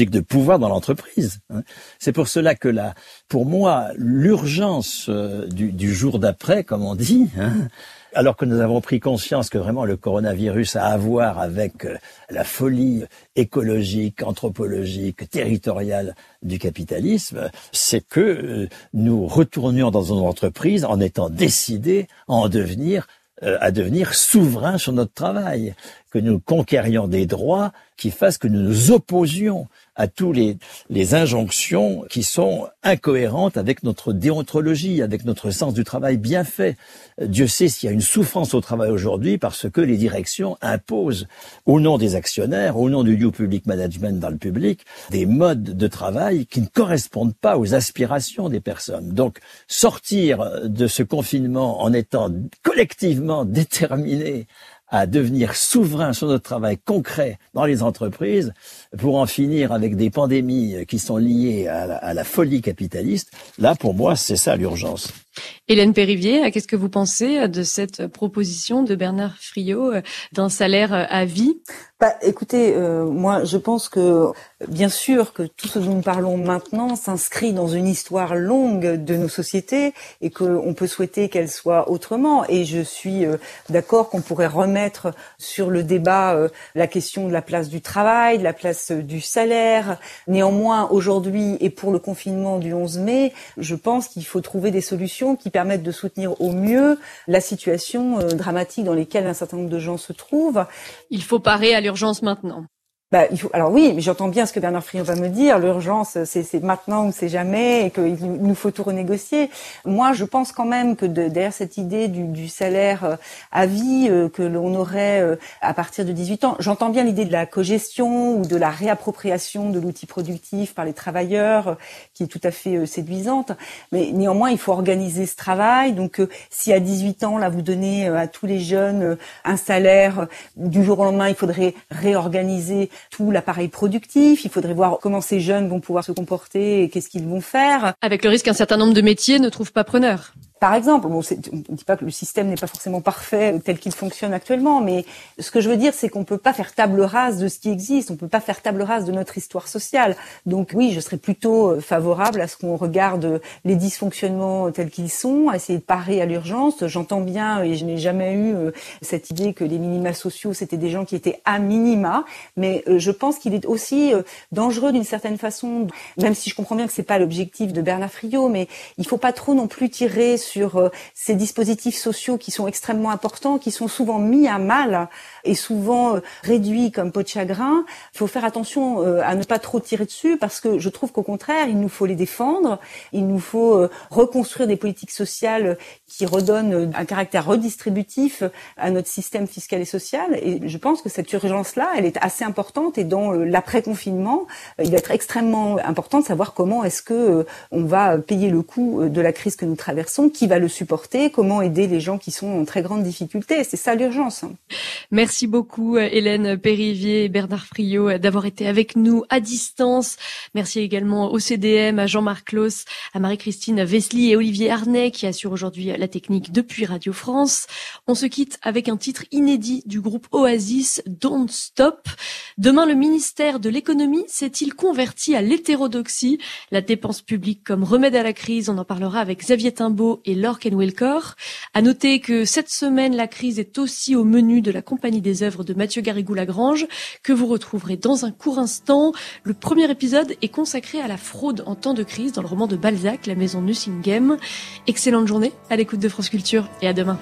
pouvoir dans l'entreprise. C'est pour cela que là, pour moi, l'urgence du, du jour d'après, comme on dit, hein, alors que nous avons pris conscience que vraiment le coronavirus a à voir avec la folie écologique, anthropologique, territoriale du capitalisme, c'est que nous retournions dans nos entreprises en étant décidés à en devenir à devenir souverains sur notre travail, que nous conquérions des droits qui fassent que nous nous opposions à tous les, les injonctions qui sont incohérentes avec notre déontologie, avec notre sens du travail bien fait. Dieu sait s'il y a une souffrance au travail aujourd'hui parce que les directions imposent, au nom des actionnaires, au nom du New Public Management dans le public, des modes de travail qui ne correspondent pas aux aspirations des personnes. Donc, sortir de ce confinement en étant collectivement déterminés à devenir souverain sur notre travail concret dans les entreprises pour en finir avec des pandémies qui sont liées à la, à la folie capitaliste, là, pour moi, c'est ça l'urgence. Hélène Périvier, qu'est-ce que vous pensez de cette proposition de Bernard Friot d'un salaire à vie ? Bah, écoutez, euh, moi, je pense que, bien sûr, que tout ce dont nous parlons maintenant s'inscrit dans une histoire longue de nos sociétés et qu'on peut souhaiter qu'elle soit autrement. Et je suis euh, d'accord qu'on pourrait remettre sur le débat euh, la question de la place du travail, de la place euh, du salaire. Néanmoins, aujourd'hui et pour le confinement du onze mai, je pense qu'il faut trouver des solutions qui permettent de soutenir au mieux la situation euh, dramatique dans laquelle un certain nombre de gens se trouvent. Il faut parer à l'urgence maintenant. Bah, il faut, alors oui, mais j'entends bien ce que Bernard Friot va me dire. L'urgence, c'est, c'est maintenant ou c'est jamais, et qu'il nous faut tout renégocier. Moi, je pense quand même que de, derrière cette idée du, du salaire à vie euh, que l'on aurait euh, à partir de dix-huit ans, j'entends bien l'idée de la cogestion ou de la réappropriation de l'outil productif par les travailleurs, euh, qui est tout à fait euh, séduisante. Mais néanmoins, il faut organiser ce travail. Donc, euh, si à dix-huit ans, là, vous donnez euh, à tous les jeunes euh, un salaire, euh, du jour au lendemain, il faudrait réorganiser tout l'appareil productif, il faudrait voir comment ces jeunes vont pouvoir se comporter et qu'est-ce qu'ils vont faire. Avec le risque qu'un certain nombre de métiers ne trouvent pas preneur. Par exemple, bon, c'est, on ne dit pas que le système n'est pas forcément parfait tel qu'il fonctionne actuellement, mais ce que je veux dire, c'est qu'on ne peut pas faire table rase de ce qui existe, on ne peut pas faire table rase de notre histoire sociale. Donc oui, je serais plutôt favorable à ce qu'on regarde les dysfonctionnements tels qu'ils sont, à essayer de parer à l'urgence. J'entends bien, et je n'ai jamais eu cette idée que les minima sociaux, c'était des gens qui étaient à minima, mais je pense qu'il est aussi dangereux d'une certaine façon, même si je comprends bien que c'est pas l'objectif de Bernard Friot, mais il faut pas trop non plus tirer sur sur ces dispositifs sociaux qui sont extrêmement importants, qui sont souvent mis à mal et souvent réduits comme peau de chagrin. Il faut faire attention à ne pas trop tirer dessus parce que je trouve qu'au contraire, il nous faut les défendre, il nous faut reconstruire des politiques sociales qui redonnent un caractère redistributif à notre système fiscal et social. Et je pense que cette urgence-là, elle est assez importante et dans l'après-confinement, il va être extrêmement important de savoir comment est-ce que on va payer le coût de la crise que nous traversons, qui va le supporter, comment aider les gens qui sont en très grande difficulté. C'est ça l'urgence. Merci beaucoup Hélène Périvier et Bernard Friot d'avoir été avec nous à distance. Merci également au C D M, à Jean-Marc Clos, à Marie-Christine Vesely et Olivier Arnay qui assurent aujourd'hui la technique depuis Radio France. On se quitte avec un titre inédit du groupe Oasis, Don't Stop. Demain, le ministère de l'économie s'est-il converti à l'hétérodoxie? La dépense publique comme remède à la crise, on en parlera avec Xavier Timbaud et Laure Kenwelkor. À noter que cette semaine, la crise est aussi au menu de la Compagnie des œuvres de Mathieu Garrigou-Lagrange, que vous retrouverez dans un court instant. Le premier épisode est consacré à la fraude en temps de crise dans le roman de Balzac, La Maison Nucingen. Excellente journée à l'écoute de France Culture et à demain.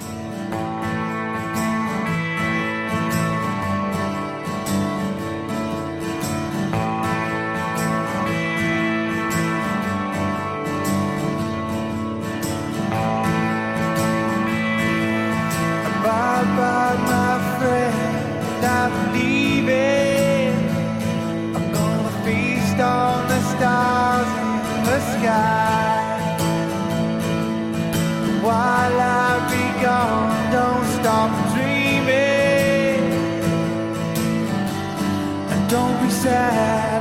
While I be gone, don't stop dreaming, and don't be sad.